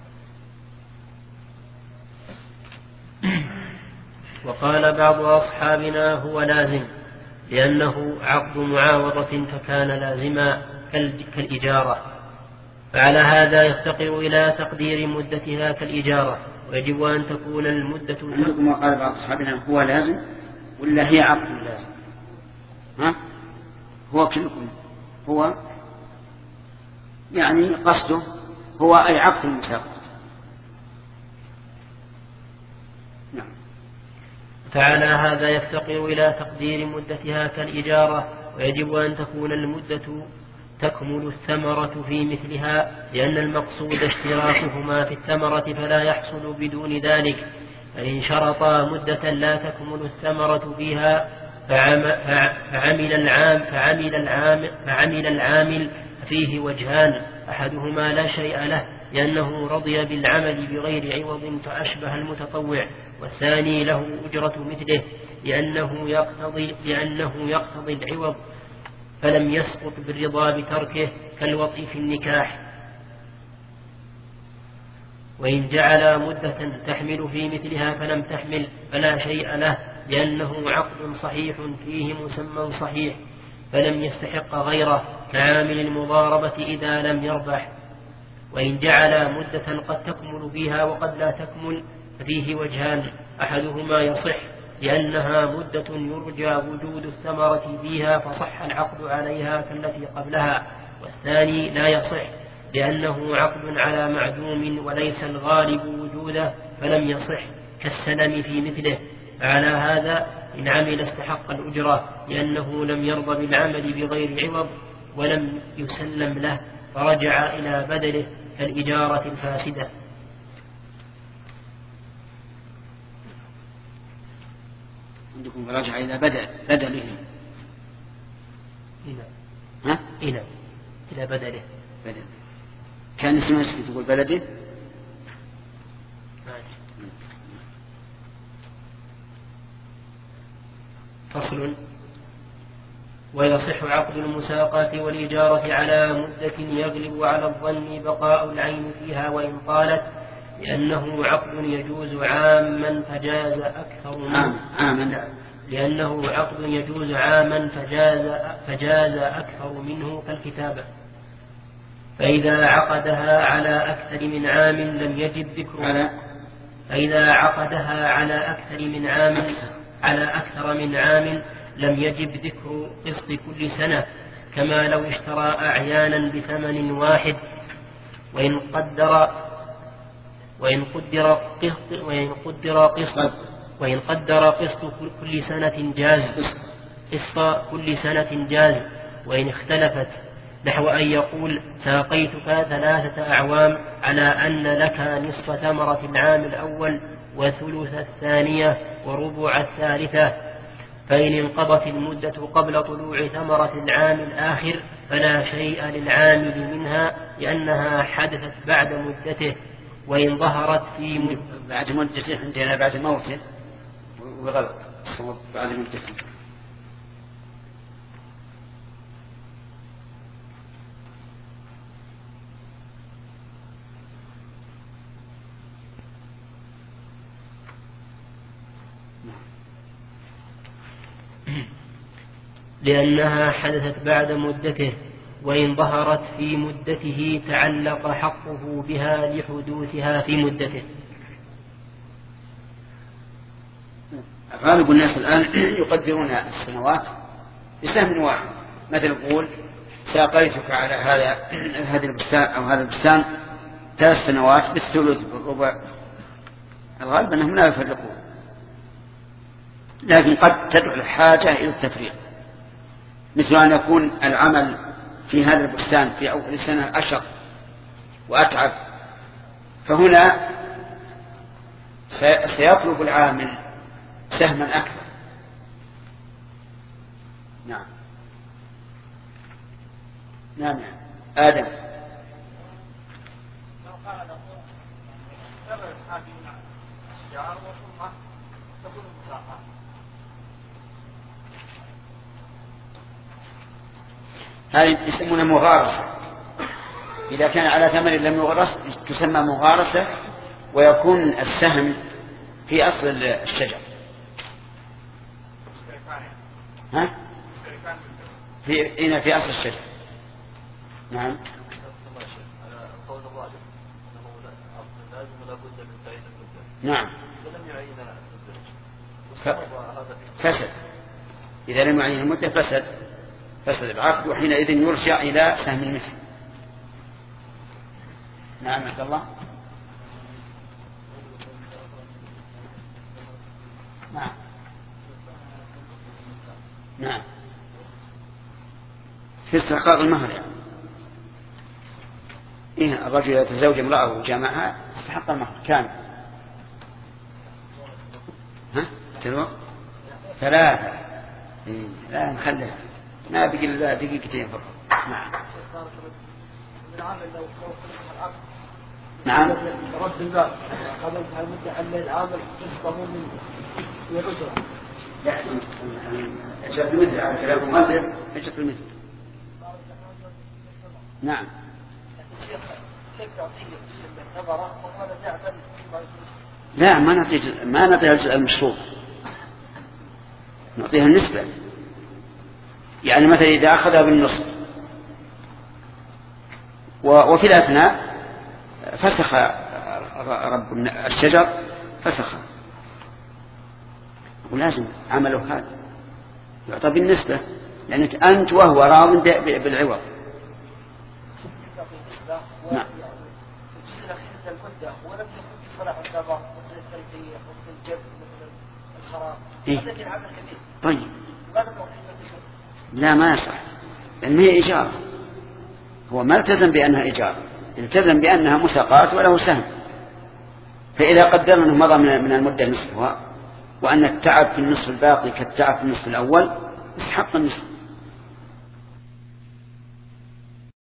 وقال بعض أصحابنا هو لازم لأنه عقد معاوضة فكان لازما كالإجارة، فعلى هذا يفتقر إلى تقدير مدتها كالإجارة، ويجب أن تكون المدة. عندكم وقال بعض أصحابنا هو لازم ولا هي عقد لازم؟ ها؟ هو كلكم هو يعني قصده هو أي عقد المساقط. نعم. فعلى هذا يفتقر إلى تقدير مدتها كالإجارة، ويجب أن تكون المدة تكمل الثمرة في مثلها، لأن المقصود اشتراكهما في الثمرة فلا يحصل بدون ذلك. فإن شرطا مدة لا تكمل الثمرة فيها فعمل العام فعمل العام فعمل العامل فيه وجهان: أحدهما لا شيء له لأنه رضي بالعمل بغير عوض فأشبه المتطوع، والثاني له أجرة مثله لأنه يقتضي لأنه يقتضي العوض فلم يسقط بالرضا بتركه كالوطء في النكاح. وإن جعل مدة تحمل في مثلها فلم تحمل فلا شيء له لأنه عقد صحيح فيه مسمى صحيح فلم يستحق غيره كعامل المضاربة إذا لم يربح. وإن جعل مدة قد تكمل فيها وقد لا تكمل ففيه وجهان: أحدهما يصح لأنها مدة يرجى وجود الثمرة فيها فصح العقد عليها كالتي قبلها، والثاني لا يصح لأنه عقد على معدوم وليس الغالب وجوده فلم يصح كالسلم في مثله. فعلى هذا إن عمل استحق الأجرة لأنه لم يرضى بالعمل بغير عوض ولم يسلم له فرجع إلى بدله كالإجارة الفاسدة. عندكم رجع إلى بدل بدله هنا ها؟ هنا إلى بدله بدل. كان اسمه تقول بلده فصل. ويصح عقد المساقات والإجارة على مدة يغلب على الظن بقاء العين فيها وإن طالت، لأنه عقد يجوز عاما فجاز أكثر منه عاما لأنه عقد يجوز عاما فجاز فجاز أكثر منه كالكتابة. فإذا عقدها على أكثر من عام لم يجب ذكرها فإذا عقدها على أكثر من عام على أكثر من عام لم يجب ذكر قسط كل سنة، كما لو اشترى أعيانا بثمن واحد. وإن قدر وإن قدر قسط وإن قدر قسط وإن قدر قسط كل سنة جاز قسط كل سنة جاز. وإن اختلفت نحو أن يقول: ساقيتك ثلاثة أعوام على أن لك نصف ثمرة العام الأول وثلث الثانية وربع الثالثة، فإن انقضت المدة قبل طلوع ثمرة العام الآخر فلا شيء للعامل منها لأنها حدثت بعد مدته. وإن ظهرت في مدة بعد مدته عندنا بعد موته وغلط بعد مدته. لأنها حدثت بعد مدته. وإن ظهرت في مدته تعلق حقه بها لحدوثها في مدته. غالب الناس الآن يقدرون السنوات بسهم واحد، مثل يقول ساقيتك على هذا هذا البستان أو هذا البستان ثلاث سنوات بالثلث بالربع. الغالب أنهم لا يفرقون، لكن قد تدعو الحاجة إلى التفريق، مثل أن يكون العمل في هذا البستان في أول سنة أشق وأتعب، فهنا سيطلب العامل سهما أكثر. نعم نعم آدم. هذه يسمونها مغارسة، إذا كان على ثمن لم يغرس تسمى مغارسة، ويكون السهم في أصل الشجر. ها؟ في هنا في أصل الشجر. نعم. نعم. فسد، إذا لم يعين المدة فسد فسد العقد، وحينئذ يرجع إلى سهم المثل. نعم عبد الله. نعم نعم في استحقاق المهر يعني. إيه الرجل يتزوج امرأة وجامعها استحق المهر كان ها تلو ثلاثة. إيه لا نخليها ما بقي إلا دقيقتين فقط. نعم نعم رد الباب قبل المدة أن العامل تسقط من الأسرة. لا أجل المثل على كلام المؤلف أجل المثل. نعم لا ما نعطيه ما نعطيها الجزء المشروط، نعطيها النسبة. يعني مثلا إذا أخذها بالنصف وفي الأثناء فسخ رب الشجر فسخ، ولازم عمله هذا يعطى بالنسبة، لأنك أنت وهو راض بالعوض. نعم. إيه؟ طيب لا ما يصح، لأن هي إيجار، هو ما التزم بأنها إيجار، التزم بأنها مساقات وله سهم. فإذا قدرنا أنه مضى من المدة نصفها وأن التعب في النصف الباقي كالتعب في النصف الأول استحق النصف.